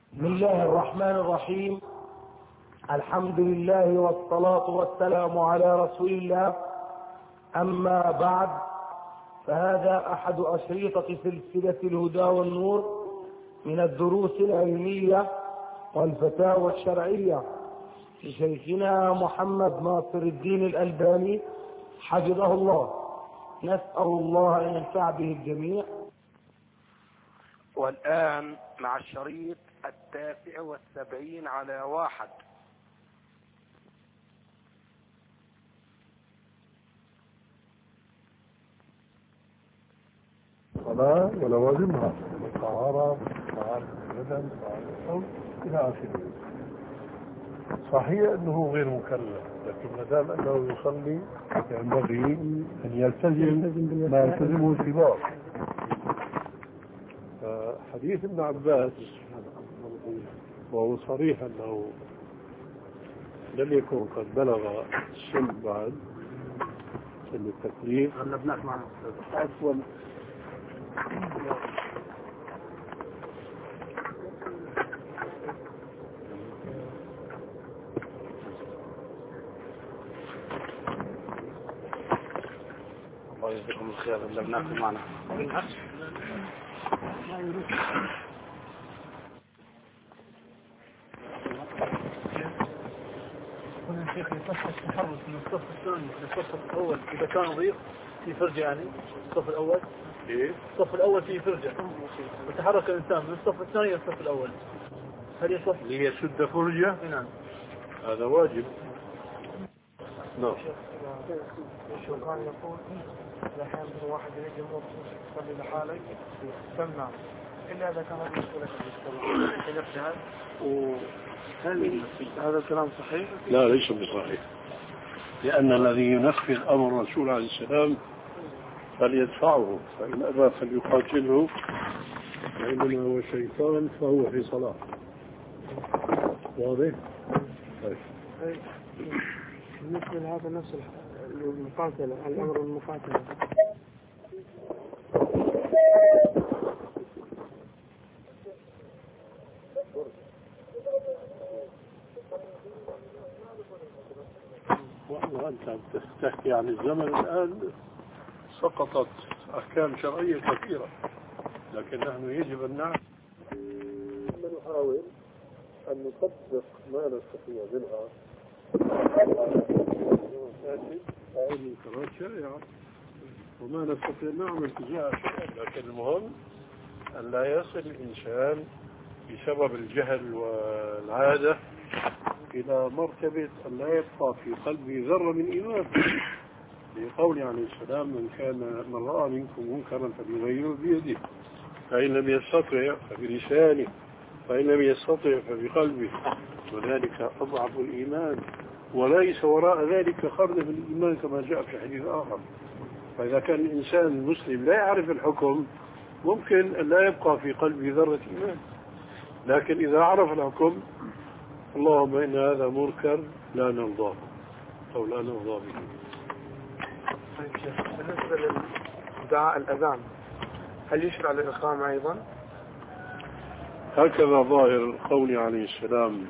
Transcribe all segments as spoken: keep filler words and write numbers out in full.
بسم الله الرحمن الرحيم. الحمد لله والصلاة والسلام على رسول الله. أما بعد، فهذا أحد أشريطة سلسلة الهدى والنور من الدروس العلمية والفتاوى الشرعية لشيخنا محمد ناصر الدين الألباني حفظه الله. نسأل الله أن ينفع به الجميع. والآن مع الشريط التاسع والسبعين على واحد. صلاة ولوازمها الطهارة، طهارة البدن، طهارة الصوت إلى آخره. صحيح أنه غير مكلف، لكن ما دام أنه يصلي ينبغي أن يلتزم ما يلتزمه الكبار. حديث ابن عباس وهو صريح أنه لم يكن قد بلغ السن بعد سن التكليف. عفوا الله يجزيكم الخير اللي بناخذ معنا بالعكس ما يريد. كنا شيخ يصح التحرك من الصف الثاني للصف الأول إذا كان ضيق في فرجة، يعني الصف الأول إيه؟ الصف الأول فيه فرجة وتحرك الإنسان من الصف الثاني إلى الصف الأول، هل يصح؟ ليسد فرجة؟ نعم، هذا واجب. نعم. شو كان يقول الأحيان من واحد يجي يصلي لحاله سمع إلا إذا كان مشكلة في نفسها. وهل هذا الكلام صحيح؟ لا، ليس بصحيح، لأن الذي ينفذ أمر الرسول عليه السلام فليدفعه، فإن أبى فليقاتله، فإنما هو شيطان فهو في صلاة. واضح؟ بالنسبة لهذا نفس المقاتلة، الأمر المقاتلة وأنت تحكي عن الزمن الآن سقطت أحكام شرعية كثيرة، لكن نحن يجب أن نعلم نحاول أن نطبق ما نستطيع منها من قرارات شريعة، وما نستطيع نعمل تجاه الشرع. لكن المهم أن لا يصل الإنسان بسبب الجهل والعادة إلى مرتبة أن لا يبقى في قلبه ذرة من إيمان. لقول عليه السلام: من كان من رأى منكم منكرا فليغيره بيده، فإن لم يستطع فبلسانه، فإن لم يستطع فبقلبه، وذلك أضعف الإيمان، وليس وراء ذلك خردة في الإيمان كما جاء في حديث آخر. فإذا كان الإنسان المسلم لا يعرف الحكم ممكن أن لا يبقى في قلبه ذرة إيمان، لكن إذا عرف الحكم: اللهم إن هذا منكر لا نرضاه أو لا نرضى به. طيب شيخ، بالنسبة لدعاء الأذان هل يشرع للإقامة أيضا؟ هكذا ظاهر قول عليه السلام: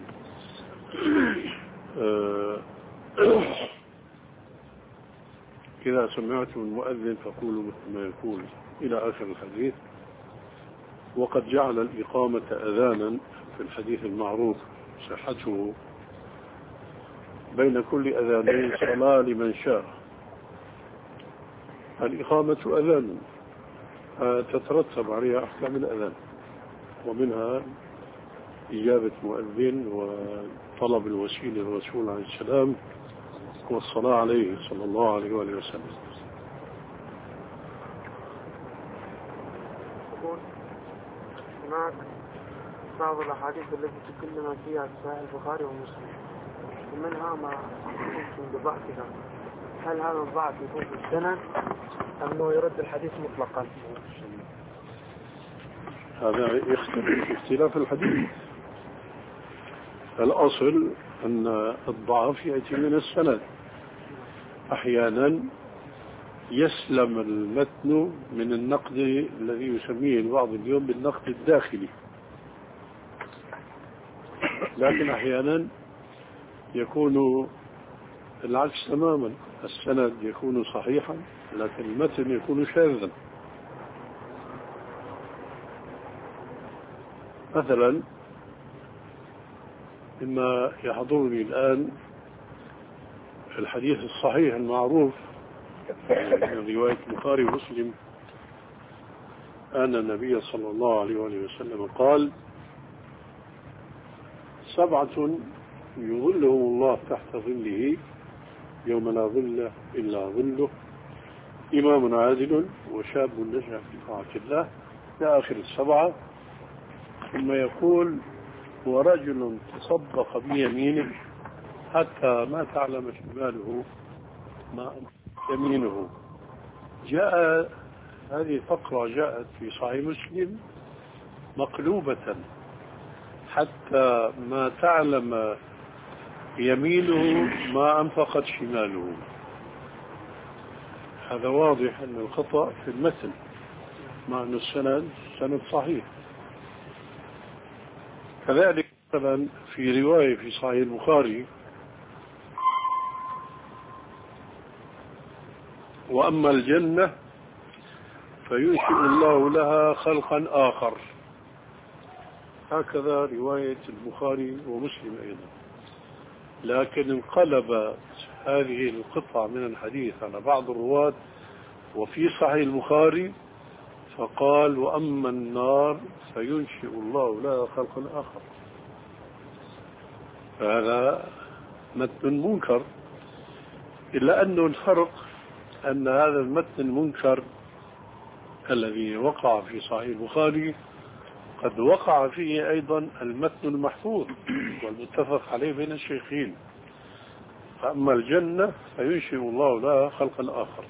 إذا سمعتم المؤذن فقولوا مثل ما يقول إلى آخر الحديث. وقد جعل الإقامة أذانا في الحديث المعروف صحته: بين كل أذانين صلاة لمن شاء. الإقامة أذان تترتب عليها أحكام الأذان، ومنها إجابة مؤذن وطلب الوسيلة للرسول عليه السلام والصلاة عليه صلى الله عليه وآله وسلم. هناك بعض الأحاديث التي تكلم فيها صحيح البخاري ومسلم، ومنها ما يمكن بضعفها. هل هذا الضعف يكون في السند أم أنه يرد الحديث مطلقا؟ هذا يختلف اختلاف الحديث. الأصل أن الضعف يأتي من السند. أحيانا يسلم المتن من النقد الذي يسميه البعض اليوم بالنقد الداخلي، لكن أحيانا يكون العكس تماما، السند يكون صحيحا لكن المتن يكون شاذا. مثلا مما يحضرني الآن الحديث الصحيح المعروف من رواية البخاري ومسلم أن النبي صلى الله عليه وسلم قال: سبعة يظلهم الله تحت ظله يوم لا ظل إلا ظله، إمام عادل وشاب نشأ في طاعة الله، إلى آخر السبعة. ثم يقول: ورجل تصدق بيمينه حتى ما تعلم شماله ما يمينه. جاء هذه الفقرة جاءت في صحيح مسلم مقلوبة: حتى ما تعلم يمينه ما أنفقت شماله. هذا واضح أن الخطأ في المثل، مع أن السند سند صحيح. كذلك مثلا في رواية في صحيح البخاري: وأما الجنة فينشئ الله لها خلقا آخر. هكذا رواية البخاري ومسلم أيضا. لكن انقلب هذه القطعة من الحديث على بعض الرواة وفي صحيح البخاري فقال: وأما النار فينشئ الله لها خلقا آخر. فهذا متن منكر، إلا أنه الفرق أن هذا المتن المنكر الذي وقع في صحيح البخاري قد وقع فيه أيضا المتن المحفوظ والمتفق عليه بين الشيخين: فأما الجنة فينشئ الله لها خلقا آخر.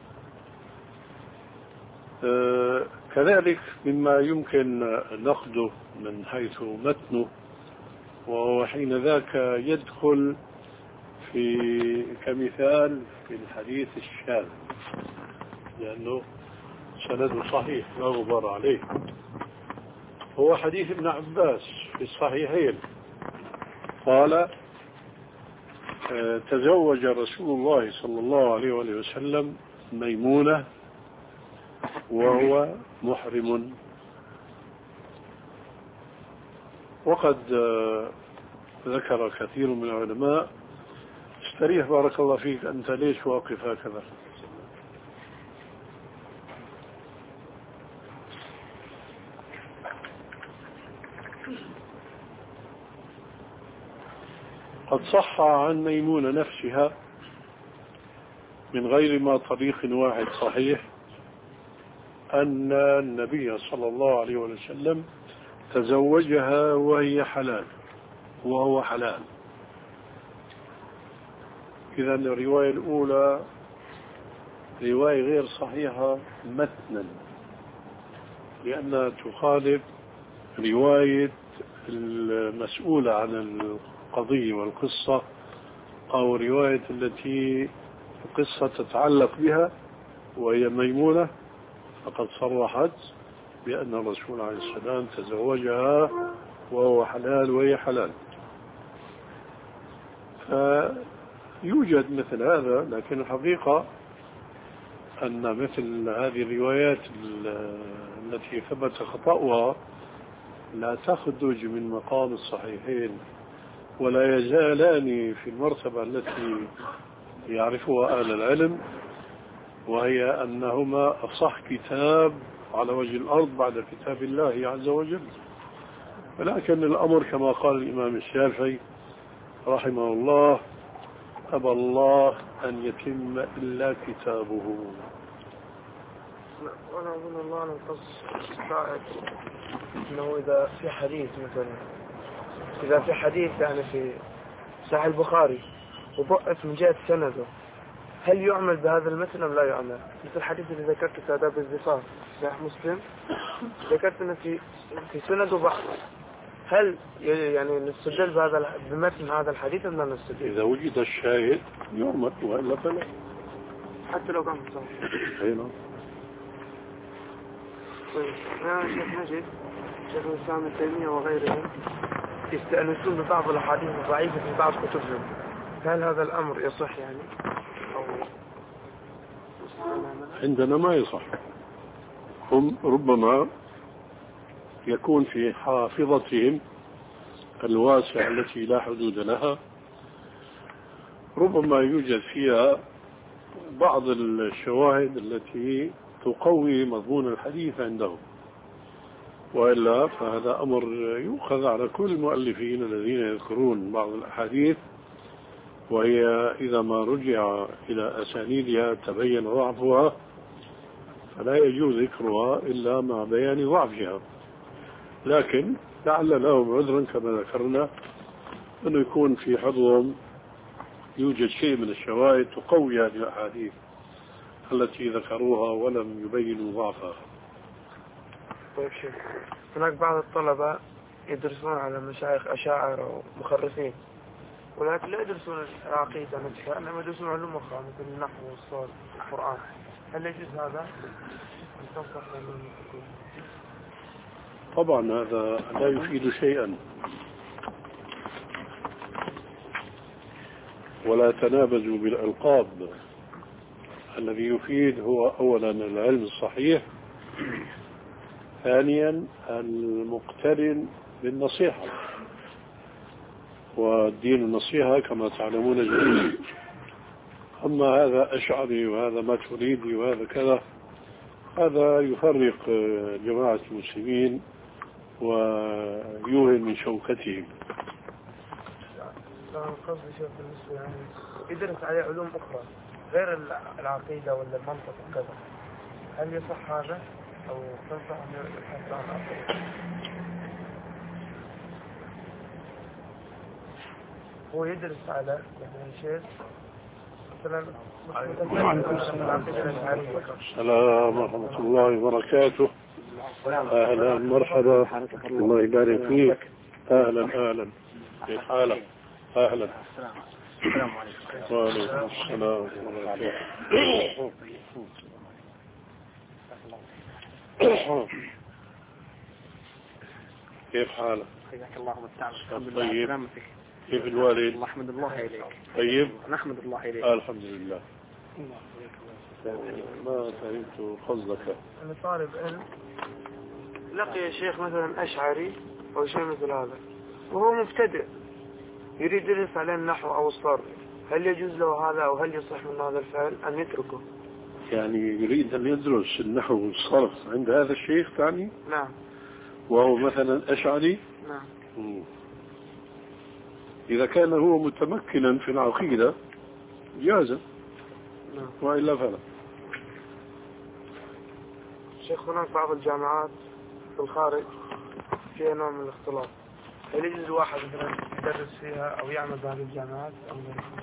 آه كذلك مما يمكن نقده من حيث متنه، وهو حين ذاك يدخل في كمثال في الحديث الشاذ، لأنه سند صحيح لا غبار عليه. هو حديث ابن عباس في الصحيحين قال: تزوج رسول الله صلى الله عليه وسلم ميمونة وهو محرم. وقد ذكر كثير من العلماء. استريح بارك الله فيك، أنت ليش واقف هكذا؟ قد صح عن ميمونة نفسها من غير ما طريق واحد صحيح أن النبي صلى الله عليه وسلم تزوجها وهي حلال وهو حلال. إذا الرواية الأولى رواية غير صحيحة متنا، لأنها تخالف رواية المسؤولة عن القضية والقصة، أو رواية التي القصة تتعلق بها وهي ميمونة، فقد صرحت بأن الرسول عليه السلام تزوجها وهو حلال وهي حلال. فيوجد مثل هذا، لكن الحقيقة أن مثل هذه الروايات التي ثبت خطأها لا تخرج من مقام الصحيحين، ولا يزالان في المرتبة التي يعرفها أهل العلم، وهي أنهما أصح كتاب على وجه الأرض بعد كتاب الله عز وجل. ولكن الأمر كما قال الإمام الشافعي رحمه الله: أبى الله أن يتم إلا كتابه. وأنا أظن الله أن القص ساعد أنه إذا في حديث مثلا، إذا في حديث يعني في صحيح البخاري وضعف من جهة سنده، هل يعمل بهذا المتن أم لا يعمل؟ مثل الحديث اللي ذكرته في آداب الزفاف صحيح مسلم، ذكرت أنه في في سنده بعض، هل يعني نستدل بهذا بمتن هذا الحديث أم لا نستدل؟ إذا وجد الشاهد يعمل وإلا فلا، حتى لو كان صحيح. أي نعم. طيب يا شيخ نجد شيخ الإسلام ابن تيمية وغيرهم يستأنسون ببعض الأحاديث الضعيفة في بعض كتبهم، هل هذا الأمر يصح يعني؟ أو عندنا ما يصح. هم ربما يكون في حافظتهم الواسعة التي لا حدود لها ربما يوجد فيها بعض الشواهد التي تقوي مضمون الحديث عندهم، وإلا فهذا أمر يؤخذ على كل المؤلفين الذين يذكرون بعض الأحاديث وهي إذا ما رجع إلى أسانيدها تبين ضعفها فلا يجوز ذكرها إلا مع بيان ضعفها. لكن لعل لهم عذرا كما ذكرنا أنه يكون في حظهم يوجد شيء من الشواهد تقوي هذه الأحاديث التي ذكروها ولم يبينوا ضعفها. طيب شيخ، هناك بعض الطلبة يدرسون على مشايخ أشاعرة ومخرفين، ولكن لا يدرسون العقيدة نفسها، إنما يدرسون علوم أخرى مثل النحو والصرف والقرآن، هل يجوز هذا؟ طبعا هذا لا يفيد شيئا، ولا تنابزوا بالألقاب. الذي يفيد هو أولا العلم الصحيح، ثانيا المقترن بالنصيحة، والدين النصيحة كما تعلمون جميعا. أما هذا أشعري وهذا ما تريدي وهذا كذا، هذا يفرق جماعة المسلمين ويوهن من شوكتهم. قصدي شوف بالنسبة يعني يدرس عليه علوم أخرى غير العقيدة ولا المنطق وكذا، هل يصح هذا أو تنصح أن يبحث عن عقيدة؟ هو يدرس على يعني شيء مثلا السلام ورحمة الله وبركاته. أهلا مرحبا، الله يبارك فيك. أهلا أهلا، كيف حالك؟ أهلا. السلام عليكم. وعليكم السلام ورحمة الله. كيف حالك؟ حياك الله بالتعب. الحمد طيب. لله سلامتك. كيف الوالد؟ الله أحمد الله إليك. طيب. نحمد الله إليك. الحمد لله. ما فهمت قصدك. أنا طالب علم لقي يا شيخ مثلا أشعري أو شيء مثل هذا وهو مبتدئ يريد يدرس عليه النحو أو الصرف، هل يجوز له هذا أو هل يصح من هذا الفعل أن يتركه؟ يعني يريد أن يدرس النحو والصرف عند هذا الشيخ تعني؟ نعم. وهو مثلا أشعري؟ نعم. مم. إذا كان هو متمكنا في العقيدة جاز، نعم. وإلا فلا. شيخ، هناك بعض الجامعات في الخارج فيها نوع من الاختلاط، هل يجوز الواحد مثلا يدرس فيها أو يعمل بهذه الجامعات أو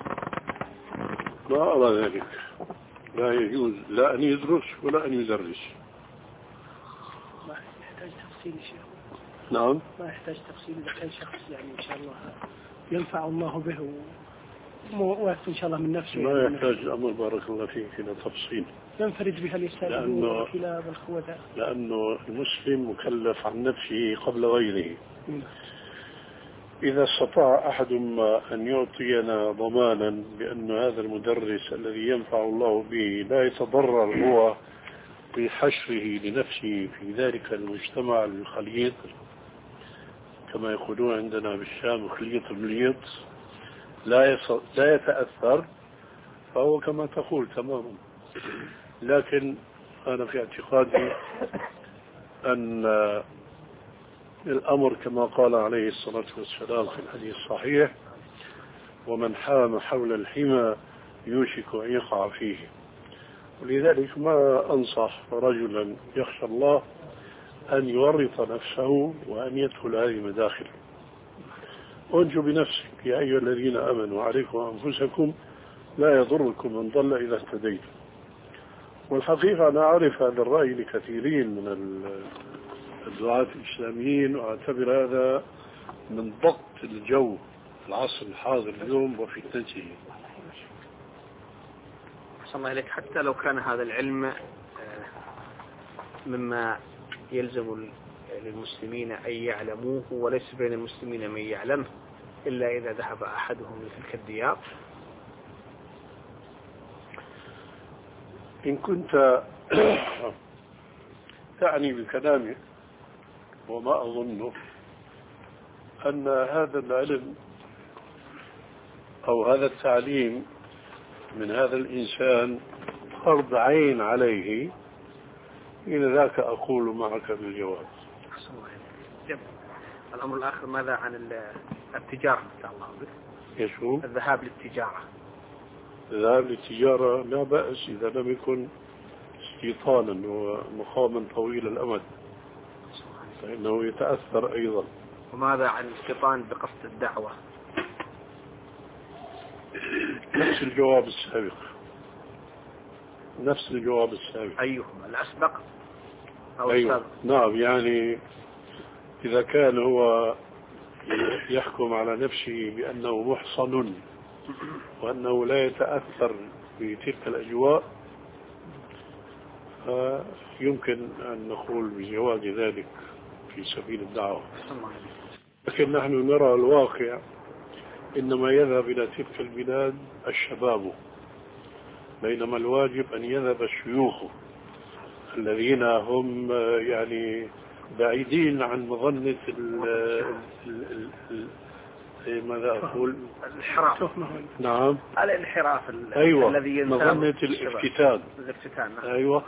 لا أرى ذلك، لا يجوز لا أن يدرس ولا أن يدرس. ما يحتاج تفصيل يا شيخ. نعم. ما يحتاج تفصيل إذا كان شخص يعني إن شاء الله ينفع الله به وواثق إن شاء الله من نفسه. ما يعني يحتاج الأمر بارك الله فيك إلى تفصيل. ينفرد بها اليساريون والكلاب والخوذة. لأنه المسلم مكلف عن نفسه قبل غيره. إذا استطاع أحد ما أن يعطينا ضمانا بأن هذا المدرس الذي ينفع الله به لا يتضرر هو بحشره لنفسه في ذلك المجتمع الخليط، كما يقولون عندنا بالشام خليط المليط، لا لا يتأثر، فهو كما تقول تماما. لكن أنا في اعتقادي أن الأمر كما قال عليه الصلاة والسلام في الحديث الصحيح: ومن حام حول الحمى يوشك أن يقع فيه. ولذلك ما أنصح رجلا يخشى الله أن يورط نفسه وأن يدخل هذه المداخل. وانجوا بنفسك يا أيها الذين آمنوا عليكم أنفسكم لا يضركم من ضل إذا اهتديتم. والحقيقة أنا أعرف هذا الرأي لكثيرين من الدعاة الإسلاميين، وأعتبر هذا من ضغط الجو في العصر الحاضر اليوم وفتنته. أحسن الله إليك. حتى لو كان هذا العلم مما يلزم للمسلمين أن يعلموه، وليس بين المسلمين من يعلمه إلا إذا ذهب أحدهم لتلك الديار؟ إن كنت تعني بكلامه، وما أظنه، أن هذا العلم أو هذا التعليم من هذا الإنسان فرض عين عليه، إلى ذاك أقول معك بالجواب. الأمر الآخر، ماذا عن التجارة إن شاء الله بك؟ يشو؟ الذهاب للتجارة. الذهاب للتجارة لا بأس إذا لم يكن استيطانا ومقاما طويل الأمد، فإنه يتأثر أيضا. وماذا عن الاستيطان بقصد الدعوة؟ نفس الجواب السابق، نفس الجواب السابق. أيهما الأسبق أو أيوة. السابق؟ نعم، يعني إذا كان هو يحكم على نفسه بأنه محصن وأنه لا يتأثر بتلك الأجواء، فيمكن أن نقول بجواز ذلك في سبيل الدعوة. لكن نحن نرى الواقع، إنما يذهب إلى تلك البلاد الشباب، بينما الواجب أن يذهب الشيوخ الذين هم يعني بعيدين عن مظنة ال ال ال ماذا أقول؟ الانحراف. نعم، الانحراف. أيوة. الذي مظنة الافتتان. الافتتان. أيوة.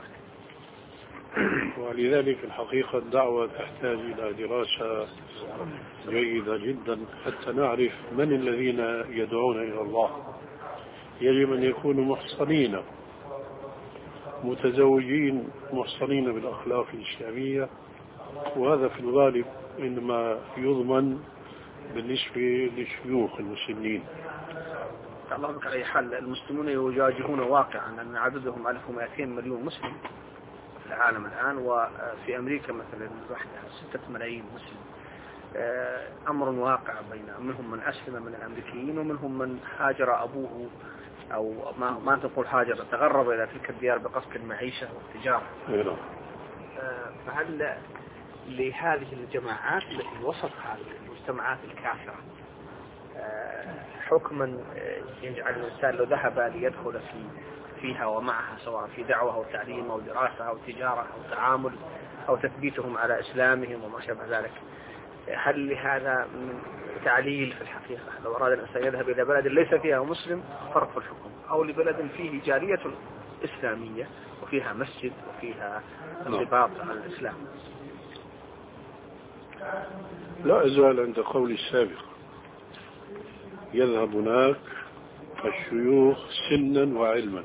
ولذلك الحقيقة الدعوة تحتاج إلى دراسة جيدة جدا حتى نعرف من الذين يدعون إلى الله. يجب أن يكونوا محصنين متزوجين، محصنين بالأخلاق الإسلامية، وهذا في الغالب إنما يضمن بالنسبة للشيوخ المسنين. الله بك على أي حال، المسلمون يواجهون واقعا أن عددهم ألف ومئتين مليون مسلم في العالم الآن، وفي أمريكا مثلا وحدها ستة ملايين مسلم. أمر واقع بين منهم من أسلم من الأمريكيين ومنهم من هاجر أبوه، أو ما ما تقول هاجر، تغرب إلى تلك الديار بقصد المعيشة والتجارة. فهل لهذه الجماعات التي وسطها المجتمعات الكافرة حكما يجعل الإنسان لو ذهب ليدخل في فيها ومعها، سواء في دعوة أو تعليم أو دراسة أو تجارة أو تعامل أو تثبيتهم على إسلامهم وما شابه ذلك، هل لهذا من تعليل في الحقيقة؟ لو أراد الإنسان يذهب إلى بلد ليس فيها مسلم فرق في الحكم، أو لبلد فيه جالية إسلامية وفيها مسجد وفيها انضباط على الإسلام؟ لا أزال عند قول السابق، يذهب هناك الشيوخ سنا وعلما.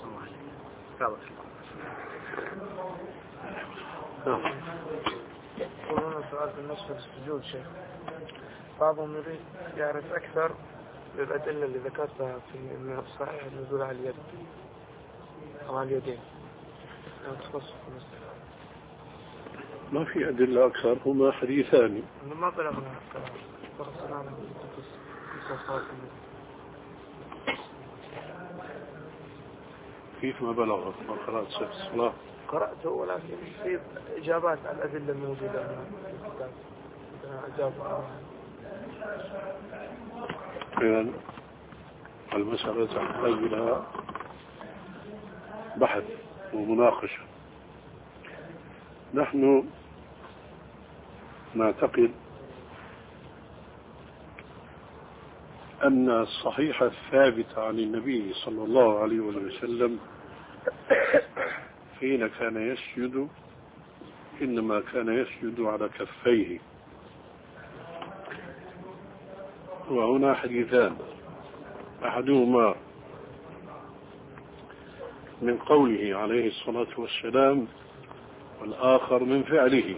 هنا سؤال بالنسبة للسجود شيخ، بعضهم يريد يعرف أكثر للأدلة اللي ذكرتها في من الصحيح النزول على اليد أو على اليدين. ما في أدلة أكثر، هما حديثان. ما بلغنا الكلام. كيف ما بلغت؟ ما قرأت سبت الصلاة؟ قرأته، ولكن في إجابات على الأدلة الموجودة في الكتاب. أجاب. إذن المسألة تحتاج إلى بحث ومناقشة. نحن نعتقد أن الصحيح الثابت عن النبي صلى الله عليه وسلم حين كان يسجد إنما كان يسجد على كفيه. وهنا حديثان، أحدهما من قوله عليه الصلاة والسلام، والآخر من فعله.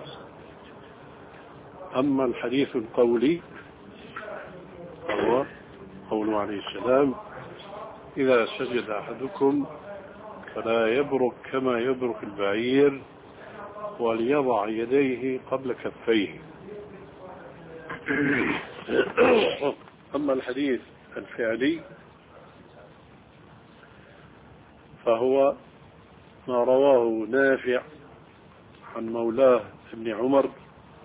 أما الحديث القولي فهو قوله عليه السلام: إذا سجد أحدكم فلا يبرك كما يبرك البعير وليضع يديه قبل كفيه. أما الحديث الفعلي فهو ما رواه نافع عن مولاه ابن عمر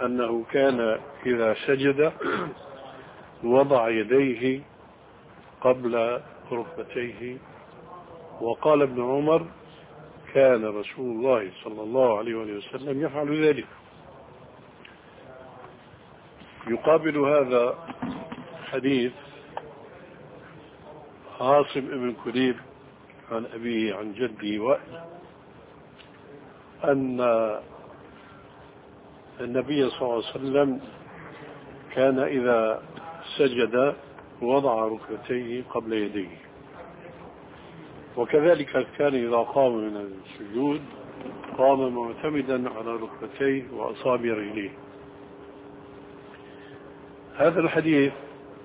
أنه كان إذا سجد وضع يديه قبل ركبتيه. وقال ابن عمر كان رسول الله صلى الله عليه وسلم يفعل ذلك. يقابل هذا حديث عاصم بن كليب عن أبيه عن جده وائل أن النبي صلى الله عليه وسلم كان إذا سجد وضع ركبتيه قبل يديه، وكذلك كان إذا قام من السجود قام معتمدا على ركبتيه وأصابع رجليه. هذا الحديث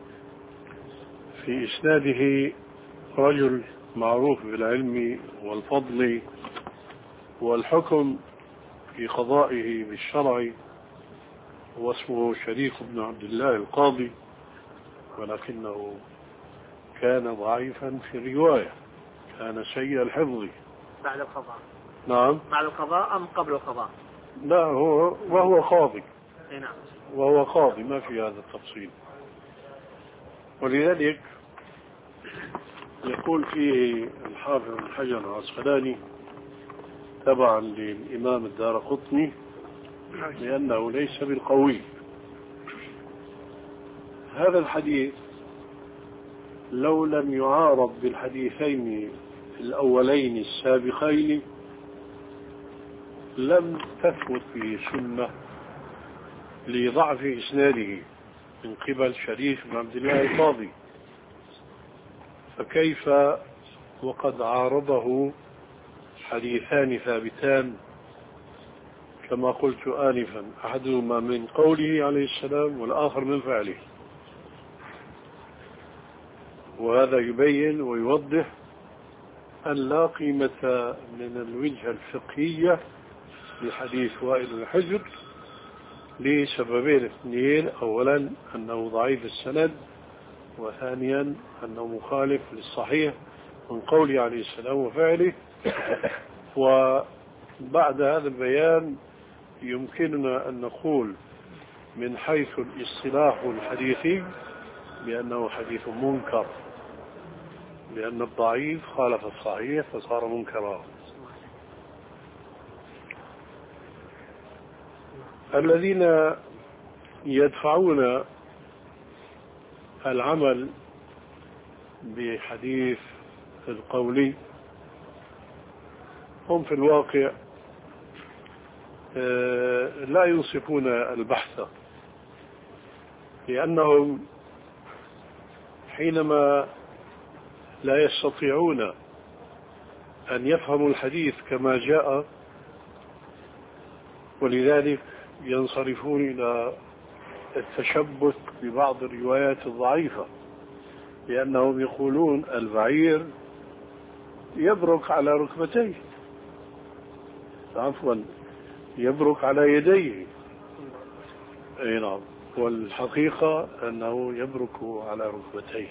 في إسناده رجل معروف بالعلم والفضل والحكم في قضائه بالشرع، واسمه شريك بن عبد الله القاضي، ولكنه كان ضعيفا في الرواية، كان سيء الحفظ. بعد القضاء. نعم. بعد القضاء أم قبل القضاء؟ لا، هو وهو قاضي. اي نعم. وهو قاضي، ما في هذا التفصيل. ولذلك يقول فيه الحافظ ابن حجر العسقلاني تبعا للإمام الدارقطني لأنه ليس بالقوي. هذا الحديث لو لم يعارض بالحديثين الأولين السابقين لم تثبت به سنة لضعف إسناده من قبل شريك بن عبد الله القاضي، فكيف وقد عارضه حديثان ثابتان كما قلت آنفا، أحدهما من قوله عليه السلام والآخر من فعله. وهذا يبين ويوضح أن لا قيمة من الوجهة الفقهية لحديث وائل بن حجر لسببين اثنين: أولا أنه ضعيف السند، وثانيا أنه مخالف للصحيح من قوله عليه السلام وفعله. وبعد هذا البيان يمكننا أن نقول من حيث الاصطلاح الحديثي بأنه حديث منكر، لأن الضعيف خالف الصحيح فصار منكرا. الذين يدفعون العمل بحديث القولي هم في الواقع لا ينصفون البحث، لأنهم حينما لا يستطيعون أن يفهموا الحديث كما جاء، ولذلك ينصرفون إلى التشبث ببعض الروايات الضعيفة، لأنهم يقولون البعير يبرك على ركبتيه، عفوا يبرك على يديه. أي نعم، والحقيقة أنه يبرك على ركبتيه.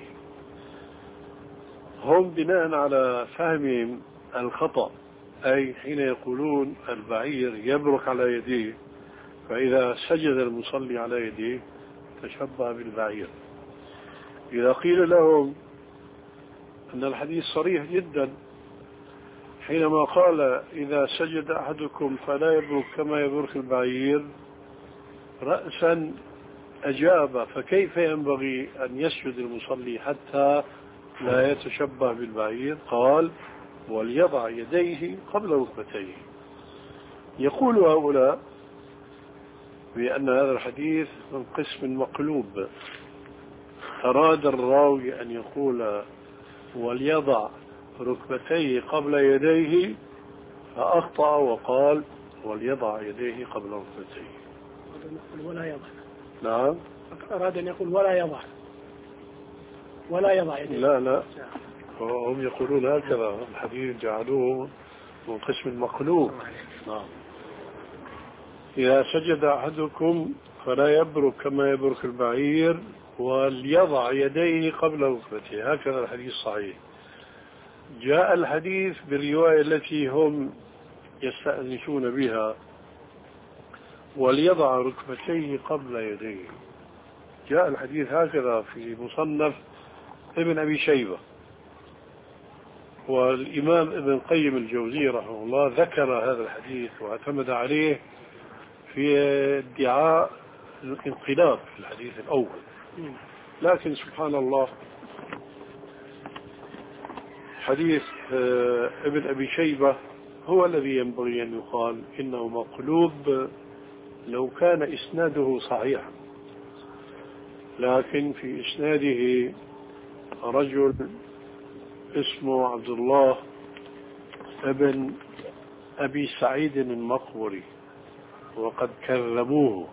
هم بناء على فهمهم الخطأ، أي حين يقولون البعير يبرك على يديه فإذا سجد المصلي على يديه تشبه بالبعير. إذا قيل لهم أن الحديث صريح جدا حينما قال إذا سجد أحدكم فلا يبرك كما يبرك البعير، رأسا أجاب فكيف ينبغي أن يسجد المصلي حتى لا يتشبه بالبعير؟ قال وليضع يديه قبل ركبتيه. يقول هؤلاء بأن هذا الحديث من قسم مقلوب، أراد الراوي أن يقول وليضع ركبتيه قبل يديه فأخطأ وقال وليضع يديه قبل ركبتيه. ولا يضع. نعم، أراد أن يقول ولا يضع ولا يضع يديه. لا لا، هم يقولون هكذا، الحديث جعلوه من قسم المقلوب. نعم، إذا سجد أحدكم فلا يبرك كما يبرك البعير وليضع يديه قبل ركبته، هكذا الحديث صحيح. جاء الحديث بالرواية التي هم يستأنسون بها وليضع ركبتيه قبل يديه. جاء الحديث هكذا في مصنف ابن أبي شيبة. والإمام ابن القيم الجوزي رحمه الله ذكر هذا الحديث واعتمد عليه في ادعاء الانقلاب في الحديث الأول. لكن سبحان الله حديث ابن أبي شيبة هو الذي ينبغي أن يقال إنه مقلوب لو كان إسناده صحيحا، لكن في إسناده رجل اسمه عبد الله ابن أبي سعيد المقبري وقد كذبوه.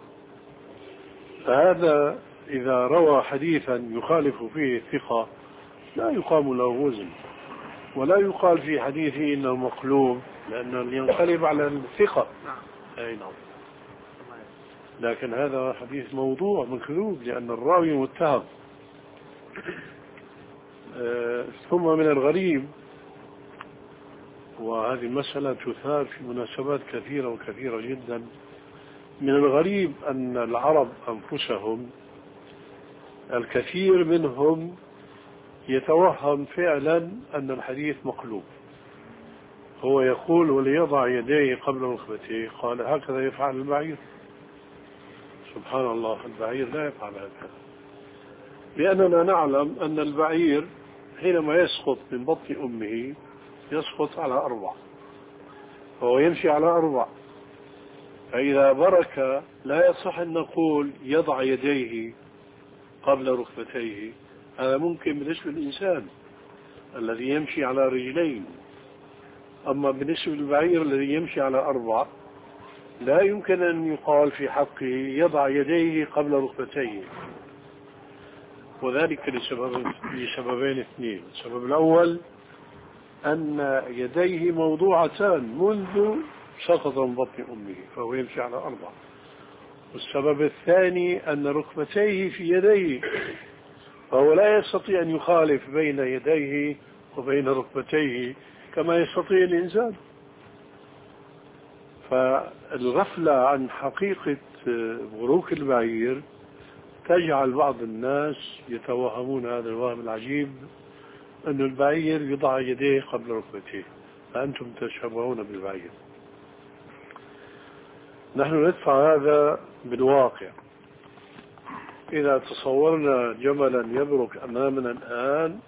فهذا إذا روى حديثا يخالف فيه الثقة لا يقام له وزن، ولا يقال في حديثه إنه مقلوب لأنه ينقلب على الثقة. أي نعم. لكن هذا حديث موضوع مكذوب لأن الراوي متهم. آه ثم من الغريب، وهذه المسألة تثار في مناسبات كثيرة وكثيرة جدا، من الغريب أن العرب أنفسهم الكثير منهم يتوهم فعلا أن الحديث مقلوب. هو يقول وليضع يديه قبل ركبتيه، قال هكذا يفعل البعير. سبحان الله، البعير لا يفعل هكذا، لأننا نعلم أن البعير حينما يسقط من بطن أمه يسقط على أربع، فهو يمشي على أربع. فإذا برك لا يصح أن نقول يضع يديه قبل ركبتيه، هذا ممكن بالنسبة للإنسان الذي يمشي على رجلين، أما بالنسبة للبعير الذي يمشي على أربع لا يمكن أن يقال في حقه يضع يديه قبل ركبتيه. وذلك لسبب لسببين اثنين. السبب الأول أن يديه موضوعتان منذ سقط من بطن أمه فهو يمشي على أربع. والسبب الثاني أن ركبتيه في يديه فهو لا يستطيع أن يخالف بين يديه وبين ركبتيه كما يستطيع الإنسان. فالغفلة عن حقيقة بروك البعير تجعل بعض الناس يتوهمون هذا الوهم العجيب أن البعير يضع يديه قبل ركبتيه، فأنتم تشبهون بالبعير. نحن ندفع هذا بالواقع. إذا تصورنا جملا يبرك أمامنا الآن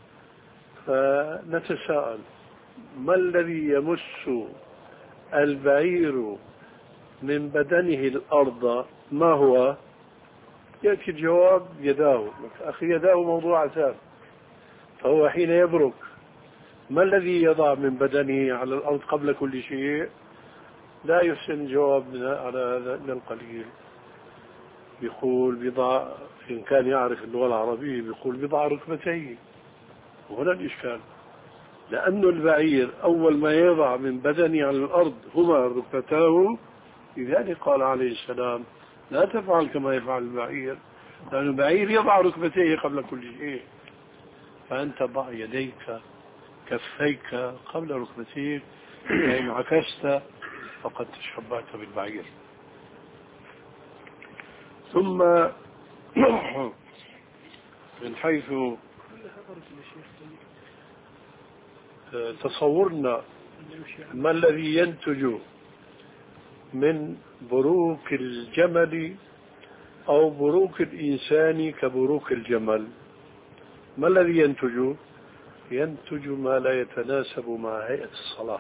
فنتساءل ما الذي يمس البعير من بدنه الأرض؟ ما هو؟ يأتي الجواب يداه. أخي يداه موضوعتان، فهو حين يبرك ما الذي يضع من بدنه على الأرض قبل كل شيء؟ لا يحسن الجواب على هذا إلا القليل. يقول بضع، إن كان يعرف اللغة العربية بيقول بضع ركبتيه. وهنا الإشكال، لأن البعير أول ما يضع من بدنه على الأرض هما ركبتاه. لذلك قال عليه السلام لا تفعل كما يفعل البعير، لأن البعير يضع ركبتيه قبل كل شيء. فأنت ضع يديك كفيك قبل ركبتيك، فإن عكست فقد تشبهت بالبعير. ثم من حيث تصورنا ما الذي ينتج من بروك الجمل أو بروك الإنسان كبروك الجمل، ما الذي ينتج؟ ينتج ما لا يتناسب مع هيئة الصلاة.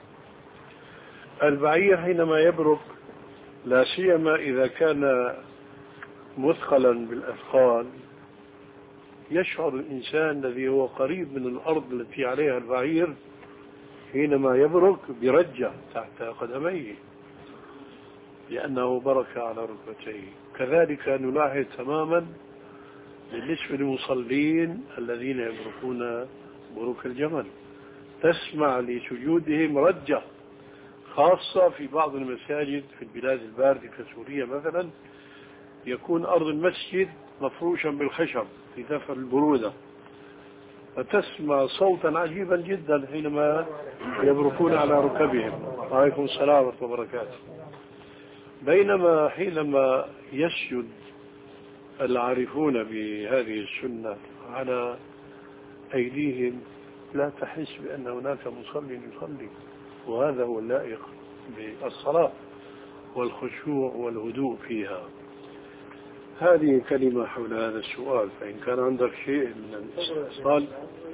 البعير حينما يبرك لا سيما إذا كان مثقلا بالأثقال يشعر الإنسان الذي هو قريب من الأرض التي عليها البعير حينما يبرك برجة تحت قدميه لأنه برك على ركبتيه. كذلك نلاحظ تماما بالنسبة للمصلين الذين يبركون بروك الجمل، تسمع لسجودهم رجة، خاصة في بعض المساجد في البلاد الباردة كسوريا مثلا يكون أرض المسجد مفروشا بالخشب في دفع البرودة، فتسمع صوتا عجيبا جدا حينما يبركون على ركبهم. وعليكم السلام ورحمة الله وبركاته. بينما حينما يسجد العارفون بهذه السنة على أيديهم لا تحس بأن هناك مصلي يصلي، وهذا هو اللائق بالصلاة والخشوع والهدوء فيها. هذه كلمة حول هذا السؤال، فإن كان عندك شيء من الاستفسار.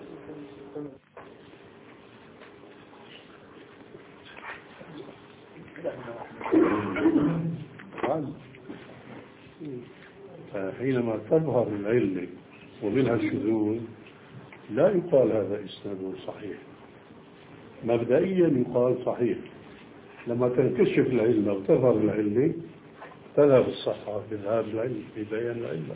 حينما تظهر العلة ومنها الشذوذ لا يقال هذا إسناد صحيح، مبدئيا يقال صحيح. لما تنكشف العلة وتظهر العلة تذهب الصحة بذهاب العلم ببيان العلة.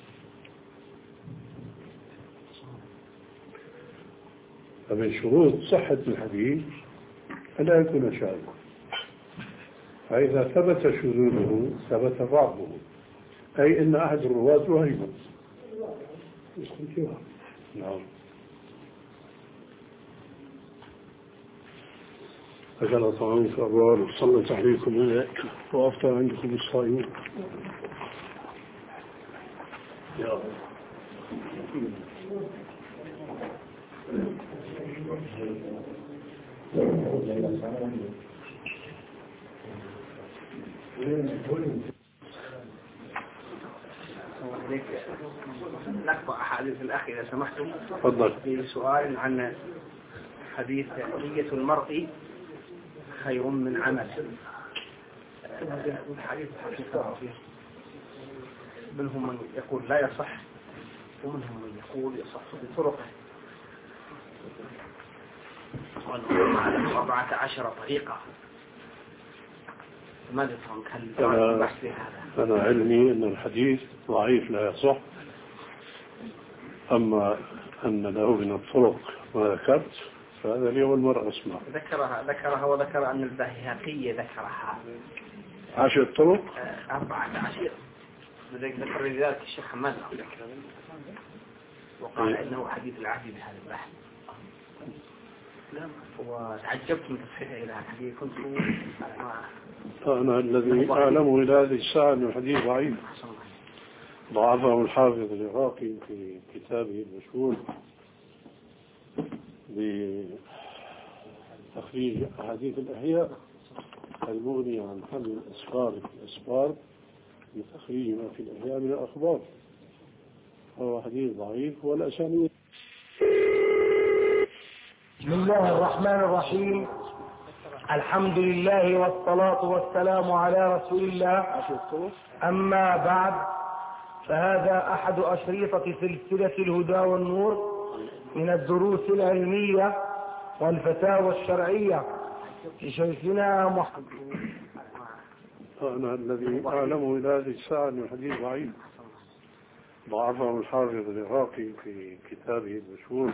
فمن شروط صحة الحديث ألا يكون شاذا، فإذا ثبت شذوذه ثبت ضعفه، أي أن أحد الرواة وهيبا. نعم. أجل طعام في أبوال وصلت عليكم الملائكة وأفطر عندكم الصائمون. يا رب. نقطع أحاديث الأخ إذا سمحتم. تفضل. في سؤال عن حديث نية المرء خير من عمل. الحديث منهم من يقول لا يصح ومنهم من يقول يصح بطرقه، وعلى أربعة عشر طريقة. ماذا تفهم؟ هل أنا, أنا علمي أن الحديث ضعيف لا يصح، أما أن له من الطرق ما ذكرت فهذا اليوم المرأة اسمع. ذكرها ذكرها وذكر أن البيهقي ذكرها عشر طرق أربعة عشر. ذكر لذلك الشيخ حماد وقال إنه حديث العهد بهذا البحث، وتعجبت من تصحيحه إلى الحديث. كنت أنا الذي أعلمه إلى هذه الساعة أن الحديث ضعيف، ضعفه الحافظ العراقي في كتابه المشهور بتخريج أحاديث الأحياء المغني عن حمل الأسفار في الأسفار بتخريج ما في الأحياء من الأخبار. هو حديث ضعيف والأسانيد. بسم الله الرحمن الرحيم. الحمد لله والصلاة والسلام على رسول الله. أما بعد، فهذا أحد أشريطة سلسلة الهدى والنور من الدروس العلمية والفتاوى الشرعية لشيخنا محمد. أنا الذي أعلمه إلى هذه الساعة أن الحديث ضعيف، ضعفه الحافظ العراقي في كتابه المشهور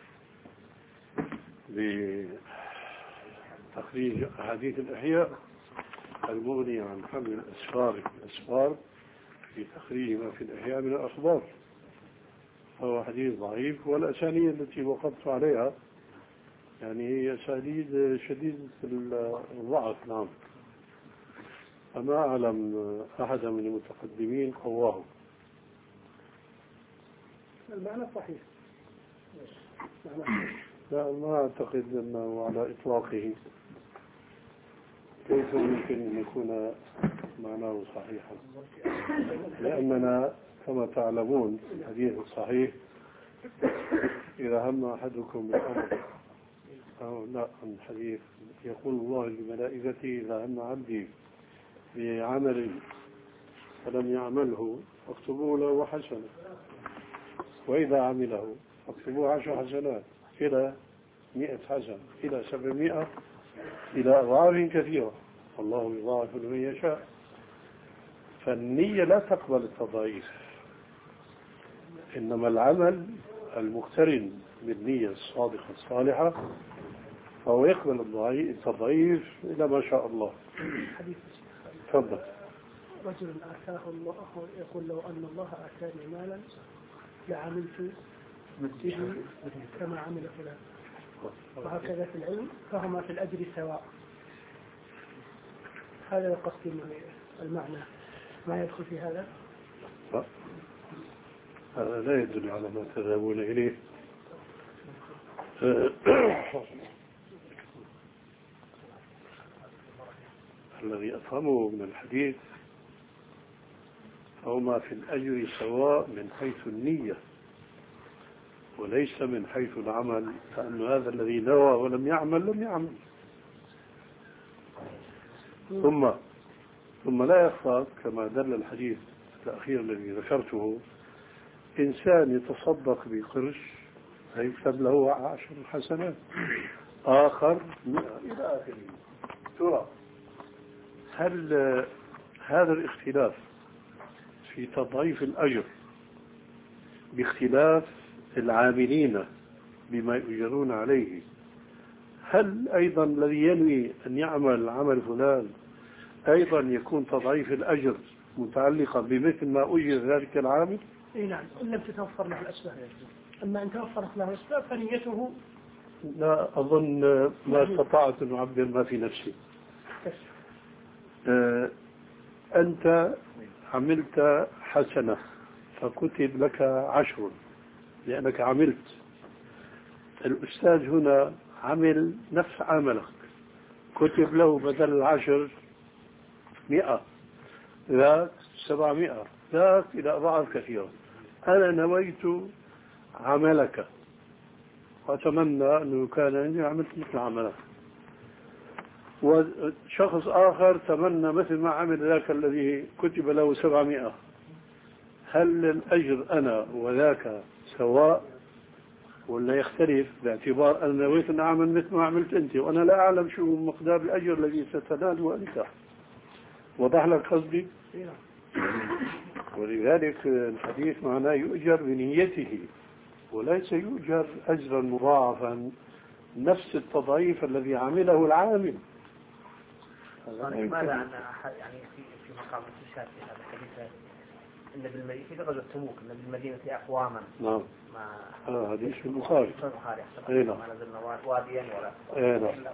بتخريج أحاديث الأحياء المغني عن حمل الأسفار في الأسفار في تخريج ما في الأحياء من الأخبار. هو حديث ضعيف والأسانيد التي وقفت عليها يعني هي أسانيد شديدة الضعف. نعم. أما أعلم أحد من المتقدمين قواه. المعنى صحيح. لا، ما أعتقد أنه على إطلاقه. كيف يمكن أن يكون معناه صحيحا؟ لأننا كما تعلمون في الحديث الصحيح إذا هم أحدكم بالأمر أو لا عن حديث يقول الله لملائكته إذا هم عبدي بعمل فلم يعمله فاكتبوا له حسنة، وإذا عمله فاكتبوا عشر حسنات إلى مئة حسنة إلى سبعمائة إلى أضعاف كثيرة، الله يضاعف لمن يشاء. فالنية لا تقبل التضعيف، إنما العمل المقترن بالنية الصادقة الصالحة فهو يقبل التضعيف إلى ما شاء الله. تفضل. رجل آتاه الله يقول لو أن الله آتاني مالا لعملت به كما عمل فلان، وهكذا في العلم فهما في الأجر سواء. هذا قصدي المعنى ما يدخل في هذا؟ لا، هذا لا يدل على ما تذهبون إليه. الذي أفهمه من الحديث فهما في الأجر سواء من حيث النية وليس من حيث العمل، فأن هذا الذي نوى ولم يعمل لم يعمل. ثم ثم لا يخفى كما دل الحديث الأخير الذي ذكرته، إنسان يتصدق بقرش هيكتب له عشر حسنات، آخر إلى آخره. ترى هل هذا الاختلاف في تضعيف الأجر باختلاف العاملين بما يؤجرون عليه، هل أيضا الذي ينوي أن يعمل عمل فلان أيضا يكون تضعيف الأجر متعلقا بمثل ما أجر ذلك العامل؟ اي نعم، إن لم تتوفر له الأسباب. أما إن توفرت له الأسباب فنيته. لا أظن ما استطعت أن أعبر ما في نفسي. آه أنت عملت حسنة فكتب لك عشر لأنك عملت. الأستاذ هنا عمل نفس عملك، كتب له بدل العشر مئة، ذاك سبعمائة، ذاك إلى أضعاف كثيرة. أنا نويت عملك وأتمنى أنه كان أني عملت مثل عملك، وشخص آخر تمنى مثل ما عمل ذاك الذي كتب له سبعمائة. هل الأجر أنا وذاك سواء ولا يختلف باعتبار أن نويت أن أعمل مثل ما عملت أنت وأنا لا أعلم شو مقدار الأجر الذي ستناله أنت؟ وضح لك قصدي؟ ولذلك الحديث معناه يؤجر بنيته وليس يؤجر أجرا مضاعفا نفس التضعيف الذي عمله العامل. لماذا أن أحد يعني في في مقام الاستشهاد في هذا الحديث إن بالمدينة في غزوة تبوك إن بالمدينة أقواما نعم مع هذا حديث في البخاري ما نزلنا واديا ولا إيه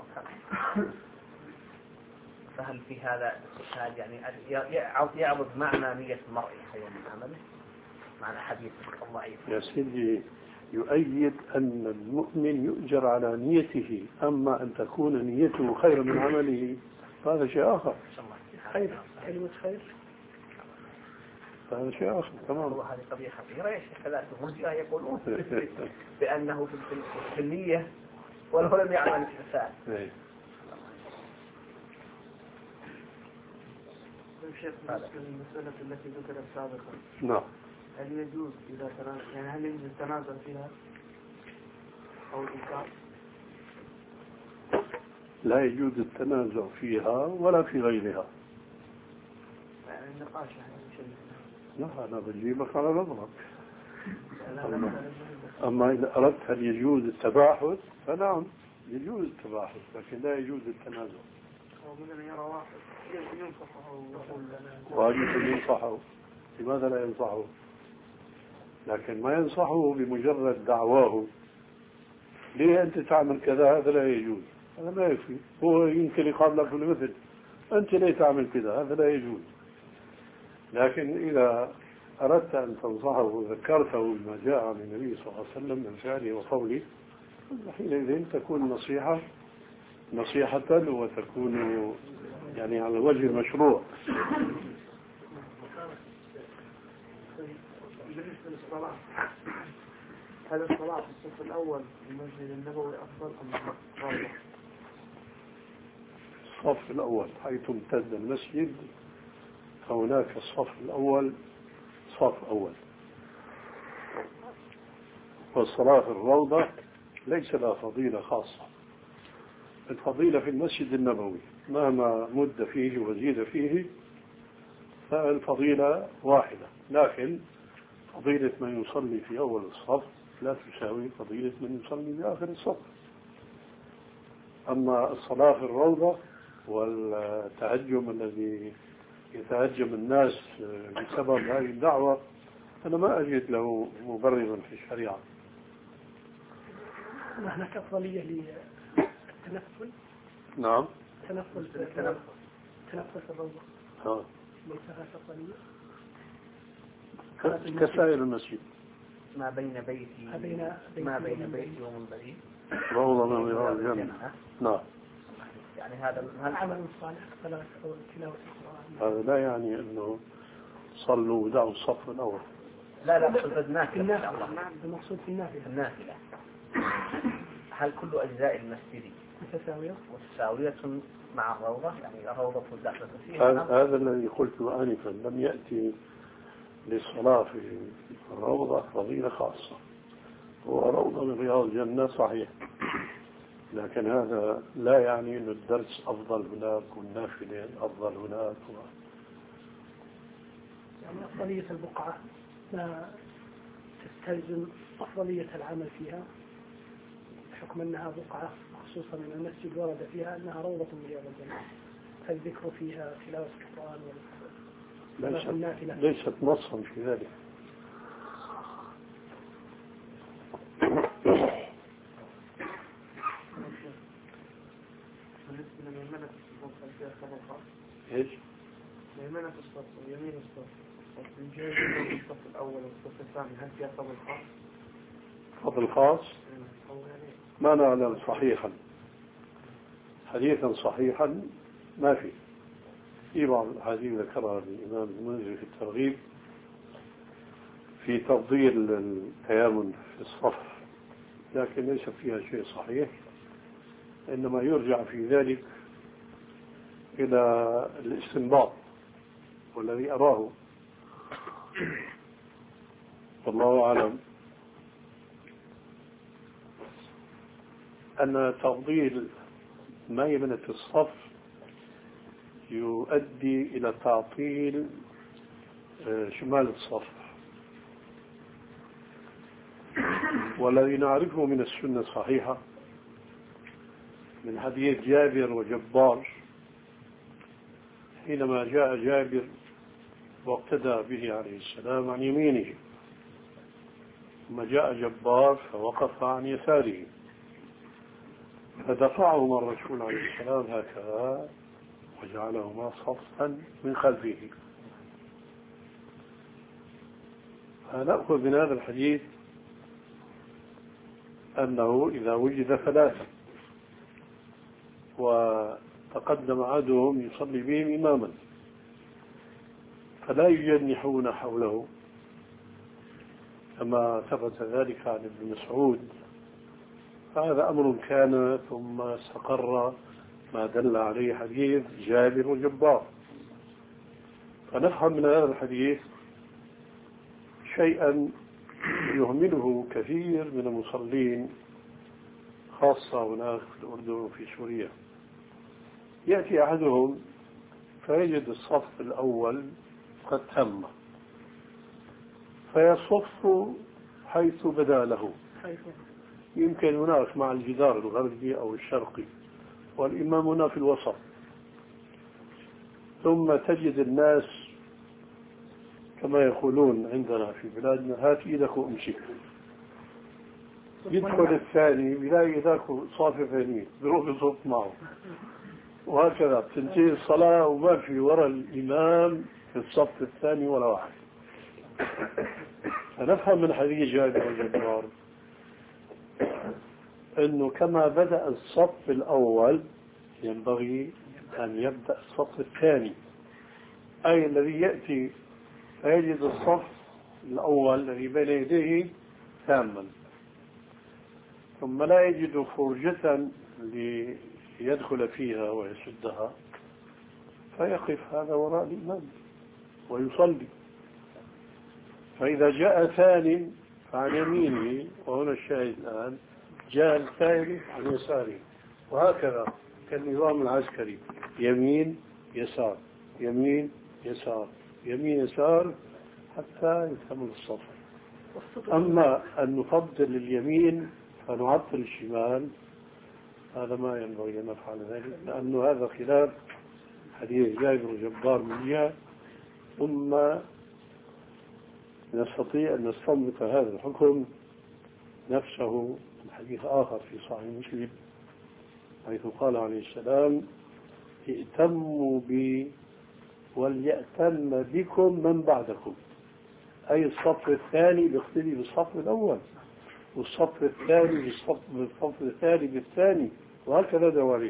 فهل في هذا الاستشهاد يعني يعرض معنى نية المرء حيوم عمله معنى حديث الضعيف؟ يا سيدي يؤيد أن المؤمن يؤجر على نيته، أما أن تكون نيته خير من عمله فهذا شيء آخر. خير كلمة خير هذا شيء آخر تمام. هذه قضية خطيرة يا شيخ. ثلاثة مرجئة يقولون بأنه في النية ولو لم يعمل الإنسان. شيخ المسألة التي ذكرت سابقا، نعم، هل يجوز إذا تنازل يعني هل يجوز التنازل فيها أو الإنكار؟ لا يجوز التنازع فيها ولا في غيرها. يعني النقاش يعني شيء. لا أنا بجيبك على نظرك. أما, أما إذا أردت هل يجوز التباحث فنعم يجوز التباحث، لكن لا يجوز التنازع. ومن يرى واحد ينصحه ويقول واجب ينصحه، لماذا لا ينصحه؟ لكن ما ينصحه بمجرد دعواه ليه أنت تعمل كذا، هذا لا يجوز، هذا ما يكفي. هو يمكن يقابلك بالمثل أنت ليه تعمل كذا، هذا لا يجوز. لكن إذا أردت أن تنصحه وذكرته بما جاء عن النبي صلى الله عليه وسلم من فعله وقوله حينئذ تكون نصيحة نصيحة وتكون يعني على وجه المشروع. بالنسبة للصلاة، هل الصلاة في الصف الأول في المسجد النبوي أفضل أم الرابع؟ الصف الأول حيث امتد المسجد فهناك الصف الأول صف أول، والصلاة في الروضة ليس لها فضيلة خاصة. الفضيلة في المسجد النبوي مهما مد فيه وزيد فيه فالفضيلة واحدة، لكن فضيلة من يصلي في أول الصف لا تساوي فضيلة من يصلي في آخر الصف. أما الصلاة في الروضة والتهجم الذي يتهجم الناس بسبب هذه الدعوة أنا ما أجد له مبررا في الشريعة. هناك أفضلية للتنفل. نعم تنفل تنفل في الروضة. ها ليس هذا صلية كسائر المسجد ما بين بيتي ما بين ما بين بيتي ومنبري روضة من رياض الجنة. نعم. يعني هذا عمل صالح صلاة أو تلاوة القرآن. هذا لا يعني أنه صلوا ودعوا الصف الأول. لا لا أقصد النافلة إن شاء الله. المقصود في النافلة. النافلة. هل كل أجزاء المسجد متساوية؟ متساوية مع الروضة، يعني الروضة داخلة فيها؟ هذا, هذا الذي قلته آنفا، لم يأتي للصلاة في الروضة فضيلة خاصة، هو روضة من رياض الجنة صحيح، لكن هذا لا يعني أن الدرس أفضل هناك والنافلة أفضل هناك. يعني أفضلية البقعة ما تستلزم أفضلية العمل فيها بحكم أنها بقعة، خصوصا أن المسجد ورد فيها أنها روضة من رياض الجنة، فالذكر فيها تلاوة القرآن ليست, ليست نصا في ذلك. ايش؟ ميمنة الصف ويمين الصف من جهة الصف الأول والصف الثاني هل فيها فضل خاص؟ فضل خاص؟ ما نعلم صحيحا، حديثا صحيحا ما في. في بعض الأحاديث ذكرها الإمام المنذري في الترغيب في تفضيل التيامن في الصف، لكن ليس فيها شيء صحيح، إنما يرجع في ذلك إلى الاستنباط، والذي أراه والله أعلم أن تفضيل ميمنة الصف يؤدي إلى تعطيل شمال الصف، والذي نعرفه من السنة الصحيحة من حديث جابر وجبار، حينما جاء جابر واقتدى به عليه السلام عن يمينه، ثم جاء جبار فوقف عن يساره، فدفعهما الرسول عليه السلام هكذا وجعلهما صفا من خلفه. فنأخذ من هذا الحديث أنه إذا وجد ثلاثة وتقدم أحدهم يصلي بهم إماما فلا يجنحون حوله، كما ثبت ذلك عن ابن مسعود، فهذا أمر كان ثم استقر ما دل عليه حديث جابر وجبار. فنفهم من هذا الحديث شيئا يهمله كثير من المصلين، خاصة هناك في الأردن وفي سوريا. يأتي أحدهم فيجد الصف الأول قد تم، فيصف حيث بدا له، يمكن هناك مع الجدار الغربي أو الشرقي، والإمام هنا في الوسط، ثم تجد الناس كما يقولون عندنا في بلادنا هات إيدك وامشي، يدخل الثاني بلاقي ذاك صافي ثاني بروح يصف معه، وهكذا تنتهي الصلاة وما في وراء الإمام في الصف الثاني ولا واحد. فنفهم من حديث جابر وجبار أنه كما بدأ الصف الأول ينبغي أن يبدأ الصف الثاني، أي الذي يأتي فيجد الصف الأول الذي بين يديه تاما، ثم لا يجد فرجة ليدخل فيها ويسدها، فيقف هذا وراء الإمام ويصلي. فإذا جاء ثاني فعن يمينه، وهنا الشاهد الآن جاء الثاني عن يساره، وهكذا كالنظام العسكري، يمين يسار يمين يسار يمين يسار حتى يكمل الصف. أما أن نفضل اليمين فنعطل الشمال هذا ما ينبغي أن نفعل ذلك، لأنه هذا خلاف حديث جابر وجبار من جهة، ثم نستطيع أن نستنبط هذا الحكم نفسه من حديث آخر في صحيح مسلم، حيث قال عليه السلام ائتموا بي وليأتم بكم من بعدكم، أي الصف الثاني بيقتدي بالصف الأول، والصف الثاني بالصف, بالصف الثاني بالثاني، وهكذا دواليك.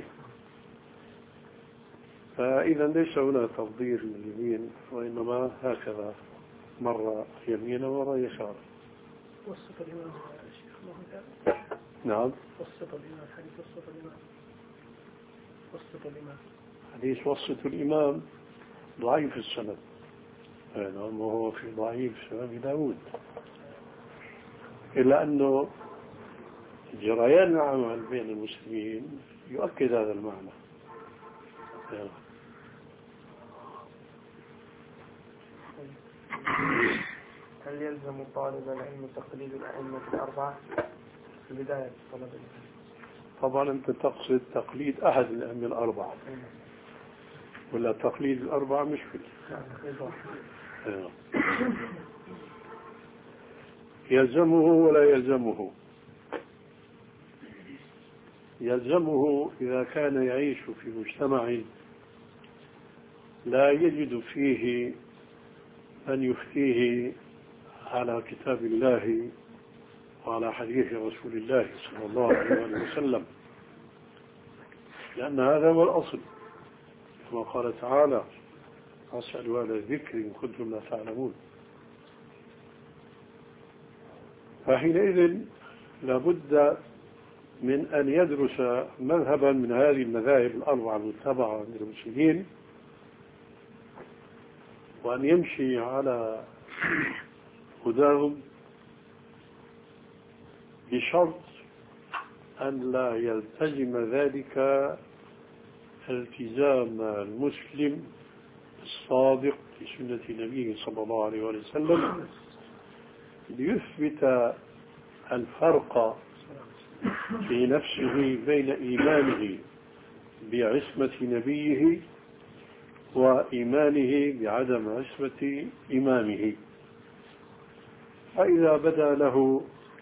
فإذا ليس هنا تفضيل من اليمين، وإنما هكذا مرة يمينا ومرة يسارا. وسط الإمام يا شيخ. نعم. وسط الإمام، حديث وسط الإمام. وسط الإمام. حديث وسط الإمام ضعيف السند، نعم، وهو في ضعيف سنن داود، إلا أنه جريان العمل بين المسلمين يؤكد هذا المعنى. هل يلزم طالب العلم تقليد الأئمة الأربعة في بداية طلب العلم؟ طبعا أنت تقصد تقليد أحد الأئمة الأربعة ولا تقليد الأربعة؟ مش في يلزمه ولا يلزمه؟ يلزمه إذا كان يعيش في مجتمع لا يجد فيه من يفتيه على كتاب الله وعلى حديث رسول الله صلى الله عليه وسلم، لأن هذا هو الأصل، كما قال تعالى: فاسألوا أهل الذكر إن كنتم لا تعلمون. فحينئذ لابد من أن يدرس مذهبا من هذه المذاهب الأربعة المتبعة عند المسلمين، وأن يمشي على هداهم، بشرط أن لا يلتزم ذلك التزام المسلم الصادق لسنة نبيه صلى الله عليه وسلم، ليثبت الفرق في نفسه بين إيمانه بعصمة نبيه وإيمانه بعدم عصمة إمامه. فإذا بدا له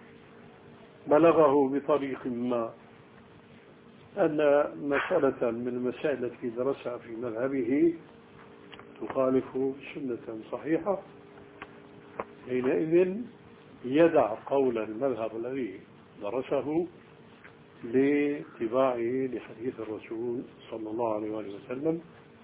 بلغه بطريق ما أن مسألة من المسائل التي درسها في مذهبه تخالف سنة صحيحة، حينئذ يدع قول المذهب الذي درسه لاتباعه لحديث الرسول صلى الله عليه وسلم،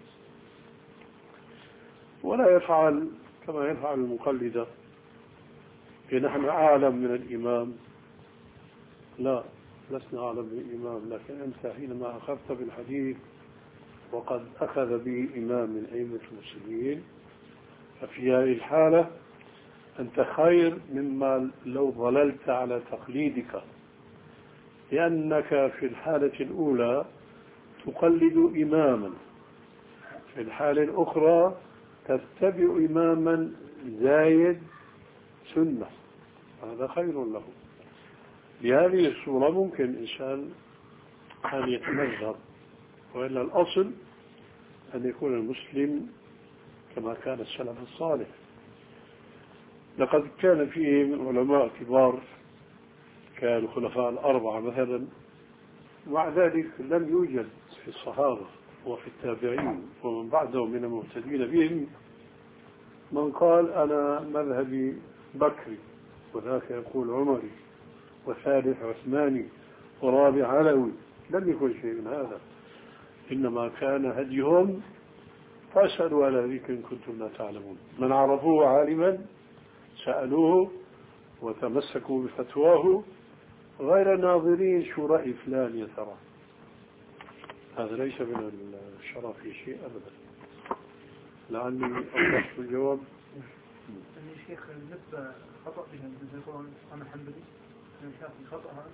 ولا يفعل كما يفعل المقلدة: نحن أعلم من الإمام. لا، لسنا أعلم من الإمام، لكن أنت حينما أخذت بالحديث وقد أخذ به إمام من أئمة المسلمين، ففي هذه الحالة أنت خير مما لو ضللت على تقليدك، لأنك في الحالة الأولى تقلد إماما، في الحالة الأخرى تتبع إماما زايد سنة، هذا خير له. بهذه الصورة ممكن الإنسان أن يتمذهب، وإلا الأصل أن يكون المسلم كما كان السلف الصالح. لقد كان فيهم علماء كبار كالخلفاء الأربعة مثلا، ومع ذلك لم يوجد في الصحابة وفي التابعين ومن بعدهم من المهتدين بهم من قال أنا مذهبي بكري، وذاك يقول عمري، وثالث عثماني، ورابع علوي. لم يكن شيء من هذا، إنما كان هديهم فاسألوا على ذكر إن كنتم لا تعلمون. من عرفوه عالما سألوه وتمسكوا بفتواه، غير ناظرين شو رأي فلان يا ترى. هذا ليس من الشرف في شيء أبدا. لعلي أوضحت الجواب. يا شيخ بالنسبة خطأ بهم يقولون أنا حنبلي، أنا شايف الخطأ هذا.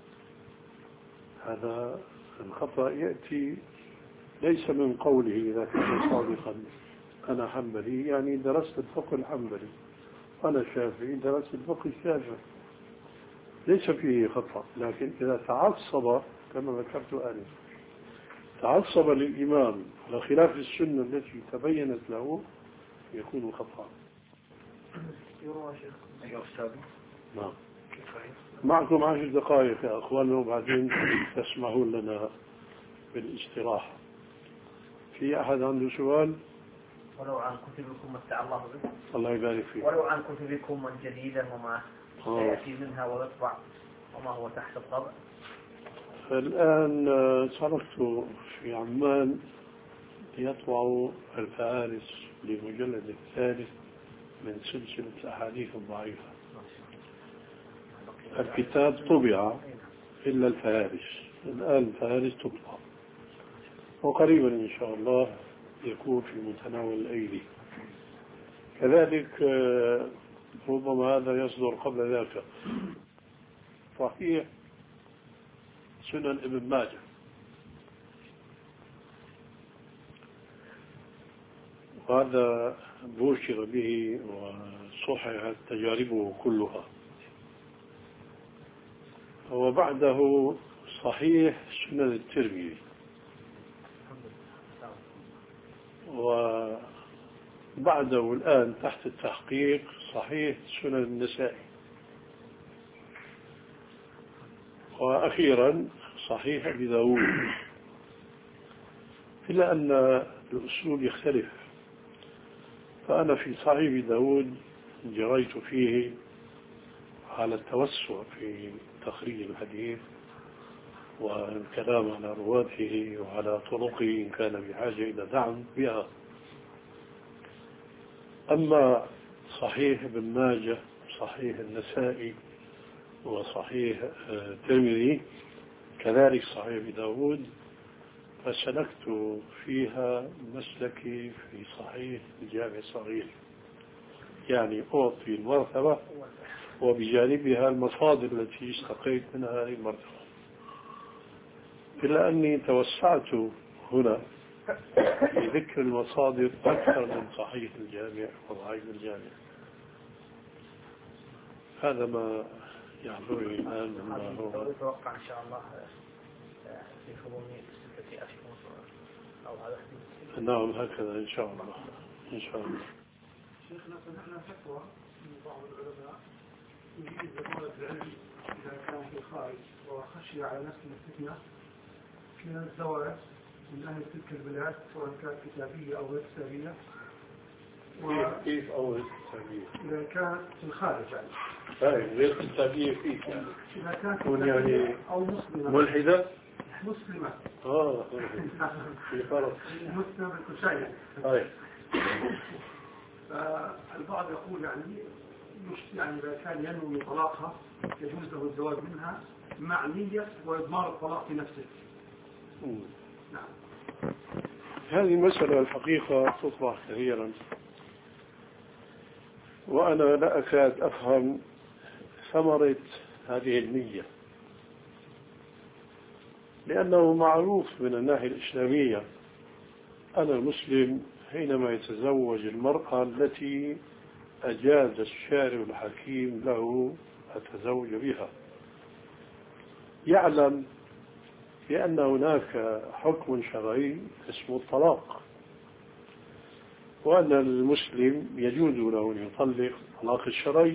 هذا الخطأ يأتي ليس من قوله إذا كان صادقا أنا حنبلي، يعني درست الفقه الحنبلي، أنا شافعي درست الفقه الشافعي، ليس فيه خطأ. لكن إذا تعصب كما ذكرت آنفا، تعصب للإمام على خلاف السنة التي تبينت له، يكون خطأ. يروى شيخ. أيها أستاذ. نعم. معكم عشر دقائق يا أخواننا، وبعدين تسمحون لنا بالاستراحة. في أحد عنده سؤال؟ ولو عن كتبكم متع الله به. الله يبارك فيك. ولو عن كتبكم من جديدا وما يأتي منها ويطبع وما هو تحت الطبع. الآن تركت في عمان يطبع الفهارس للمجلد الثالث من سلسلة أحاديث الضعيفة. الكتاب طبع إلا الفهارس، الآن الفهارس تطبع وقريبا إن شاء الله يكون في متناول الأيدي. كذلك ربما هذا يصدر قبل ذاك صحيح سنن ابن ماجه، وهذا بوشر به وصححت تجاربه كلها. وبعده صحيح سنن الترمذي، وبعده الآن تحت التحقيق صحيح سنن النسائي، وأخيرا صحيح أبي داود، إلا أن الأسلوب يختلف. فأنا في صحيح أبي داود جريت فيه على التوسع في تخريج الحديث والكلام على رواته وعلى طرقه إن كان بحاجة إلى دعم بها. أما صحيح ابن ماجه، صحيح النسائي، وصحيح الترمذي، كذلك صحيح أبي داود، فسلكت فيها مسلكي في صحيح الجامع الصغير، يعني أعطي المرتبة وبجانبها المصادر التي استقيت منها هذه المرتبة. إلا أني توسعت هنا في ذكر المصادر أكثر من صحيح الجامع وضعيف الجامع. هذا ما يحضرني الآن مما هو أتوقع إن شاء الله في فضول ستة أشهر أو هذا. نعم هكذا إن شاء الله. إن شاء الله. شيخنا سمعنا فتوى من بعض العلماء يجيز لطالب العلم إذا كان في الخارج وخشي على نفسه الفتنة من الزواج من أهل تلك البلاد سواء كانت كتابية أو غير كتابية. كيف أو غير كتابية؟ إذا كانت في الخارج يعني. طيب غير كتابية كيف يعني؟ إذا كانت يعني أو مسلمة. ملحدة؟ مسلمة. آه في فرق. مسلمة بالكشاية. طيب. فالبعض يقول يعني مش يعني إذا كان ينوي من طلاقها يجوز له الزواج منها مع نية وإضمار الطلاق في نفسه. نعم. هذه مسألة الحقيقة تطرح كثيرا، وأنا لا أكاد أفهم ثمرة هذه النية، لأنه معروف من الناحية الإسلامية أن المسلم حينما يتزوج المرأة التي أجاز الشارع الحكيم له التزوج بها يعلم بأن هناك حكم شرعي اسمه الطلاق، وأن المسلم يجوز له أن يطلق الطلاق الشرعي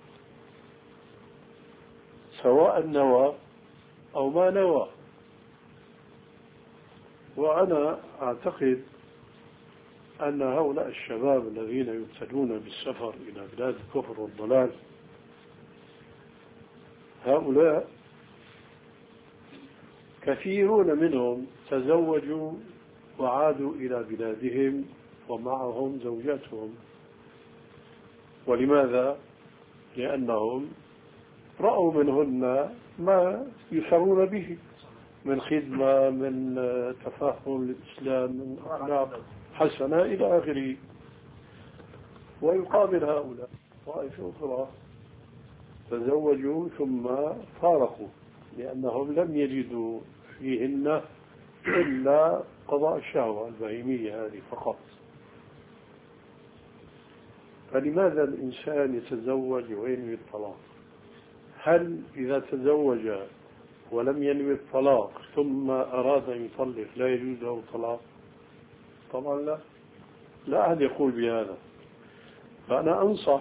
سواء نوى أو ما نوى. وأنا أعتقد أن هؤلاء الشباب الذين يبتلون بالسفر إلى بلاد الكفر والضلال هؤلاء كثيرون منهم تزوجوا وعادوا إلى بلادهم ومعهم زوجاتهم. ولماذا؟ لأنهم رأوا منهن ما يسرون به من خدمة، من تفهم للإسلام، من أخلاق حسنة إلى آخره. ويقابل هؤلاء طائفة أخرى تزوجوا ثم فارقوا لأنهم لم يجدوا فيهن إلا قضاء الشهوة البهيمية هذه فقط. فلماذا الإنسان يتزوج وينوي الطلاق؟ هل إذا تزوج ولم ينوي الطلاق ثم أراد أن يطلق لا يجوز له الطلاق؟ طبعا لا، لا أحد يقول بهذا. فأنا أنصح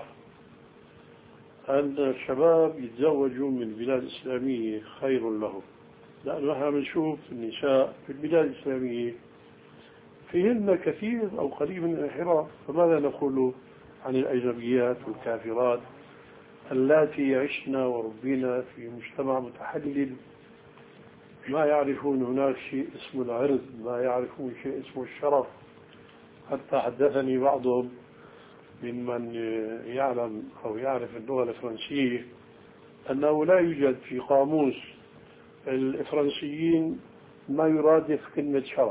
أن الشباب يتزوجوا من بلاد إسلامية خير لهم، لأنه نحن بنشوف النساء في البلاد الإسلامية فيهن كثير أو قليل من الانحراف. فماذا نقول عن الأجنبيات والكافرات اللاتي عشنا وربينا في مجتمع متحلل، ما يعرفون هناك شيء اسمه العرض، ما يعرفون شيء اسمه الشرف. حتى حدثني بعضهم ممن يعلم أو يعرف اللغة الفرنسية أنه لا يوجد في قاموس الفرنسيين ما يرادف كلمة شرف،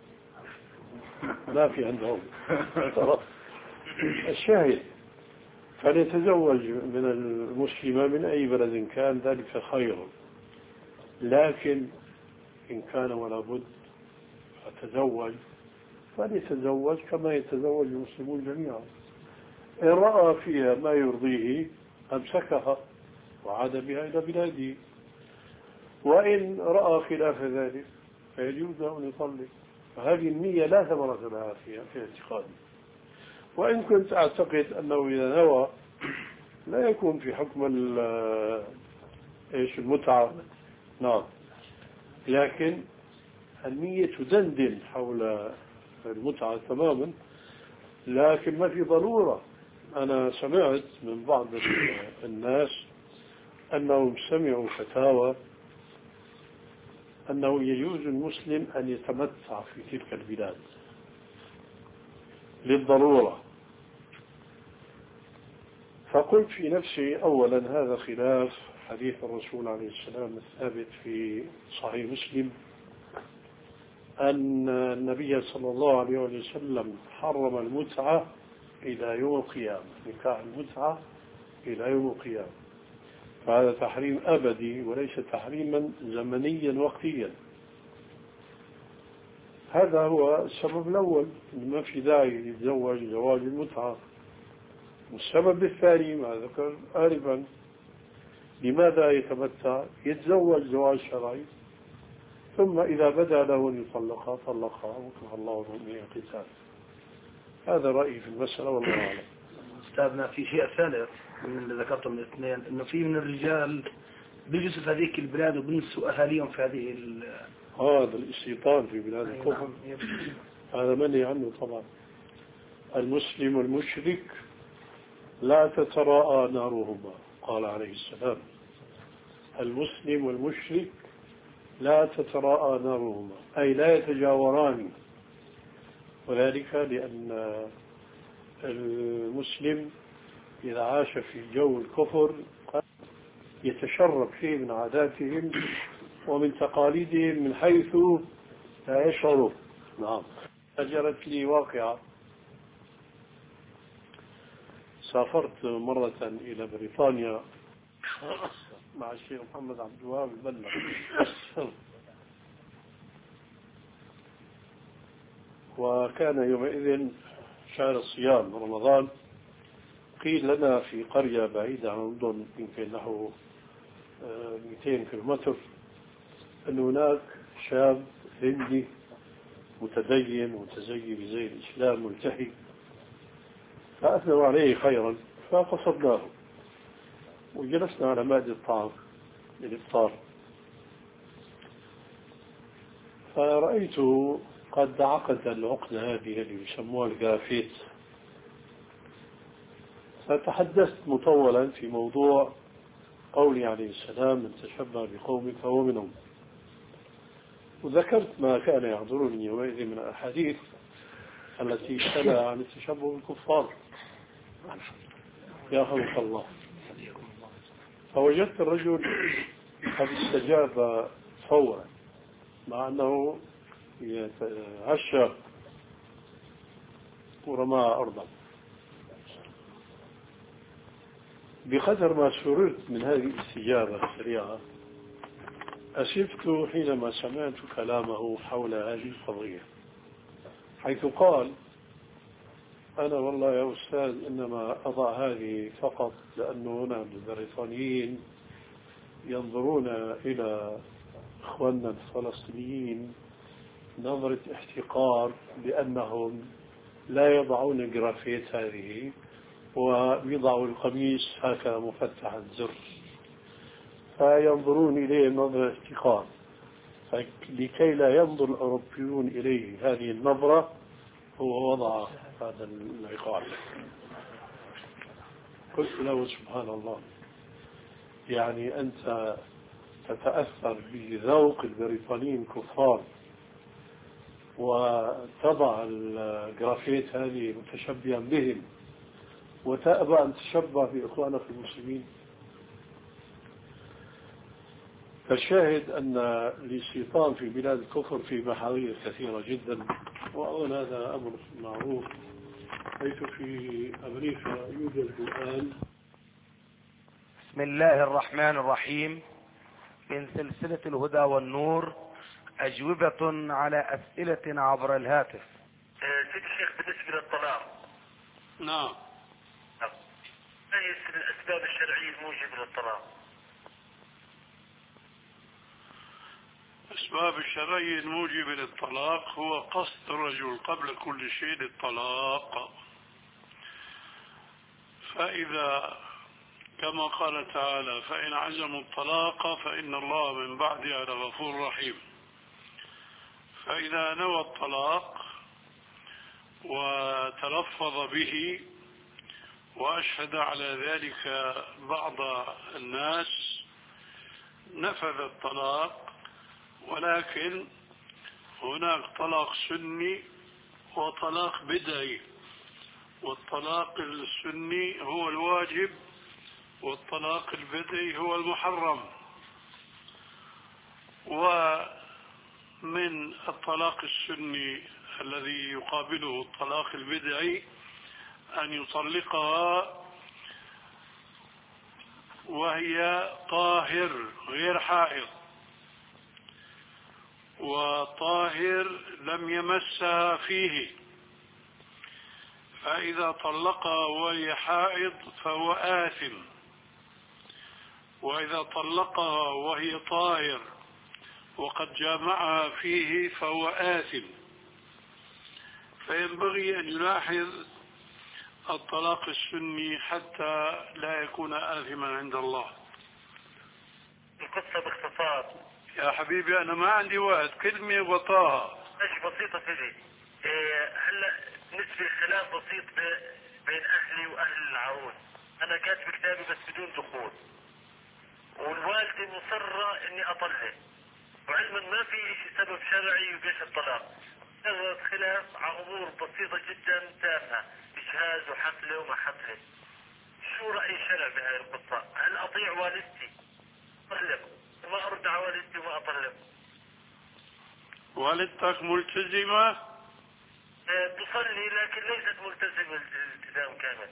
ما في عندهم شرف. الشاهد فليتزوج من المسلمة من أي بلد كان ذلك خير، لكن إن كان ولا بد فتزوج فليتزوج كما يتزوج المسلمون جميعا. إن رأى فيها ما يرضيه أمسكها وعاد بها إلى بلاده، وإن رأى خلاف ذلك فيجوز أن يطلق. فهذه النية لا ثمرة لها في في اعتقادي. وإن كنت أعتقد أنه إذا نوى لا يكون في حكم إيش المتعة، نعم، لكن النية تدندن حول المتعة تماما، لكن ما في ضرورة. أنا سمعت من بعض الناس أنهم سمعوا فتاوى أنه يجوز المسلم أن يتمتع في تلك البلاد للضرورة. فقلت في نفسي أولا هذا خلاف حديث الرسول عليه السلام الثابت في صحيح مسلم أن النبي صلى الله عليه وسلم حرم المتعة إلى يوم القيامة، نكاح المتعة إلى يوم القيامة. فهذا تحريم أبدي وليس تحريما زمنيا وقتيا. هذا هو السبب الأول، ما في داعي يتزوج زواج المتعة. والسبب الثاني ما ذكر آنفا، لماذا يتمتع؟ يتزوج زواج شرعي ثم إذا بدا له أن يطلقها طلقها وكفى الله المؤمنين القتال. هذا رأيي في المسألة والله أعلم. أستاذنا في شيء ثالث من اللي ذكرته من الاثنين، إنه في من الرجال بيجلسوا في هذيك البلاد وبينسوا أهاليهم في هذه ال هذا الاستيطان في بلاد الكفر هذا منهي عنه طبعا. المسلم والمشرك لا تتراءى نارهما، قال عليه السلام. المسلم والمشرك لا تتراءى نارهما، أي لا يتجاوران، وذلك لأن المسلم إذا عاش في جو الكفر يتشرب شيء من عاداتهم ومن تقاليدهم من حيث لا يشعرون. نعم. أجرت لي واقعة، سافرت مرة إلى بريطانيا مع الشيخ محمد عبد الوهاب البنا، وكان يومئذ شهر الصيام رمضان. قيل لنا في قرية بعيدة عن لندن يمكن نحو مئتين كيلومتر أن هناك شاب هندي متدين متزي بزي الإسلام ملتحي، فأثنوا عليه خيرا فقصدناه وجلسنا على مائدة الطعام للإفطار، فرأيته قد عقد العقدة هذه اللي يسموها الجافيت. فتحدثت مطولا في موضوع قولي عليه السلام من تشبه بقوم فهو منهم، وذكرت ما كان يحضرني يومئذ من الأحاديث التي اشتبه عن التشبه بالكفار يا خلق الله. فوجدت الرجل قد استجاب فورا مع أنه يتعشى ورمى أرضا. بقدر ما سررت من هذه الاستجابة السريعة أسفت حينما سمعت كلامه حول هذه القضية، حيث قال: أنا والله يا أستاذ إنما أضع هذه فقط لأنه هنا البريطانيين ينظرون إلى إخواننا الفلسطينيين نظرة احتقار لأنهم لا يضعون الجرافيت هذه ويضعوا القميص هكذا مفتح الزر، فينظرون إليه نظرة احتقار. فلكي لا ينظر الأوروبيون إليه هذه النظرة هو وضع هذا العقاب. قلت له سبحان الله، يعني أنت تتأثر بذوق البريطانيين الكفار وتضع الجرافيت هذه متشبها بهم وتأبى أن تشبه بإخوانك المسلمين. فالشاهد أن الاستيطان في بلاد الكفر في محاور كثيرة جدا، وأظن هذا أمر معروف، حيث في أمريكا يوجد الآن. بسم الله الرحمن الرحيم. من سلسلة الهدى والنور، أجوبة على أسئلة عبر الهاتف. سيد الشيخ، بالنسبة للطلاق، نعم، ما هي الأسباب الشرعية الموجبة للطلاق؟ الأسباب الشرعية الموجبة للطلاق هو قصد الرجل قبل كل شيء للطلاق. فإذا كما قال تعالى: فإن عزموا الطلاق فإن الله من بعدها لغفور رحيم. فإذا نوى الطلاق وتلفظ به وأشهد على ذلك بعض الناس نفذ الطلاق. ولكن هناك طلاق سني وطلاق بدعي، والطلاق السني هو الواجب والطلاق البدعي هو المحرم. ومن الطلاق السني الذي يقابله الطلاق البدعي أن يطلقها وهي طاهر غير حائض، وطاهر لم يمسها فيه. فإذا طلقها وهي حائض فهو آثم، وإذا طلقها وهي طاهر وقد جامعها فيه فهو آثم. فينبغي أن يلاحظ الطلاق السني حتى لا يكون آثما عند الله. القصة باختصار يا حبيبي أنا ما عندي وقت، كلمة وطاها. ماشي، بسيطة سيدي. إيه هلا نسبة خلاف بسيط بين أهلي وأهل العروس. أنا كاتب كتابي بس بدون دخول، والوالدة مصرة إني أطلق، وعلما ما في سبب شرعي يبيح الطلاق. هذا خلاف على أمور بسيطة جدا تافهة، إجهاز وحفلة وما حفلة. شو رأي الشرع بهذه القصة؟ هل أطيع والدتي أطلق وما أرد على والدتي وما أطلق؟ والدتك ملتزمة؟ أه تصلي لكن ليست ملتزمة الالتزام كامل.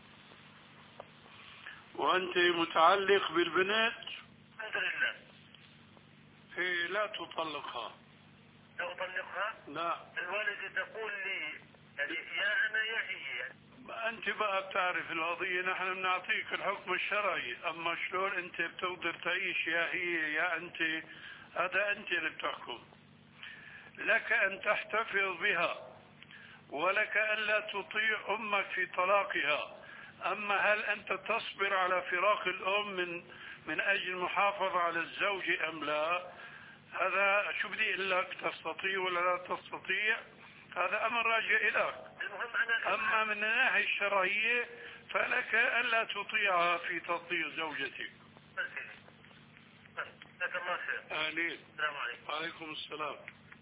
وأنت متعلق بالبنت؟ الحمد لله. إيه لا تطلقها. لا أطلقها؟ لا. الوالدة تقول لي يعني يا أنا يا هي يعني. أنت بقى بتعرف القضية، نحن بنعطيك الحكم الشرعي، أما شلون أنت بتقدر تعيش يا هي يا أنت، هذا أنت اللي بتحكم. لك أن تحتفظ بها، ولك ألا تطيع أمك في طلاقها. أما هل أنت تصبر على فراق الأم من من أجل المحافظة على الزوج أم لا؟ هذا شو بدي أقول لك، تستطيع ولا لا تستطيع، هذا أمر راجع إليك. أما من الناحية الشرعية فلك ألا تطيعها في تطيع زوجتك. جزاك الله خير. أهلين. السلام عليكم. وعليكم السلام.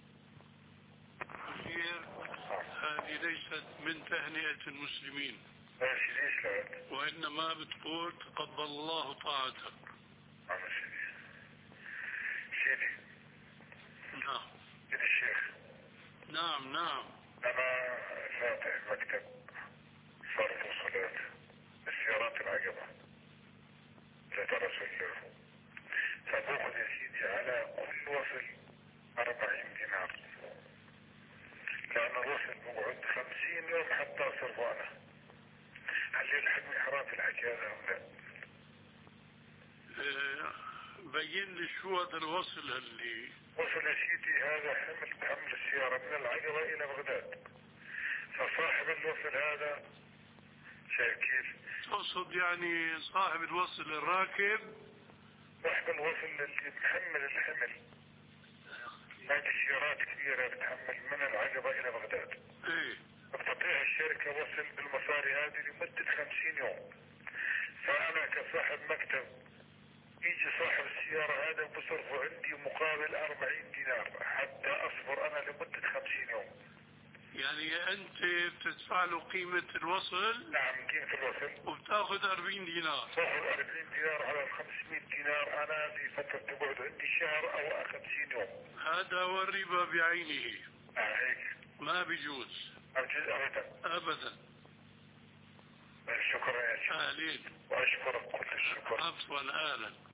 هذه ليست من تهنئة المسلمين، ماشي ليش لا؟ وإنما بتقول تقبل الله طاعتك. أنا سيدي سيدي نعم. سيدي الشيخ. نعم نعم. أنا فاتح مكتب صرف وصلات السيارات العجبة لترسل له، فباخذ يا سيدي على كل وصل أربعين دينار، لأن الوصل بقعد خمسين يوم حتى أصرف أنا. هل يلحقني حرام في الحكي هذا أم لا؟ اه بين لي شو هذا الوصل اللي وصل يا سيدي هذا حمل بحمل السيارة من العجبة إلى بغداد، فصاحب الوصل هذا شايف كيف؟ تقصد يعني صاحب الوصل الراكب؟ صاحب الوصل اللي محمل الحمل هذه السيارات كبيرة بتحمل من العقبة إلى بغداد. ايه بتعطيها الشركة وصل بالمصاري هذه لمدة خمسين يوم. فأنا كصاحب مكتب يجي صاحب السيارة هذا وبصرفه عندي مقابل أربعين دينار حتى أصبر أنا لمدة خمسين يوم. يعني انت بتدفع له قيمة الوصل؟ نعم قيمة الوصل. وبتاخذ أربعين دينار. باخذ أربعين دينار على خمسمائة دينار انا في فترة تقعد عندي شهر او خمسين يوم. هذا هو الربا بعينه. اه هيك. ما بيجوز. ما بيجوز ابدا. ابدا. شكرا يا شيخ. اهلين. واشكرك كل الشكر. عفوا اهلا.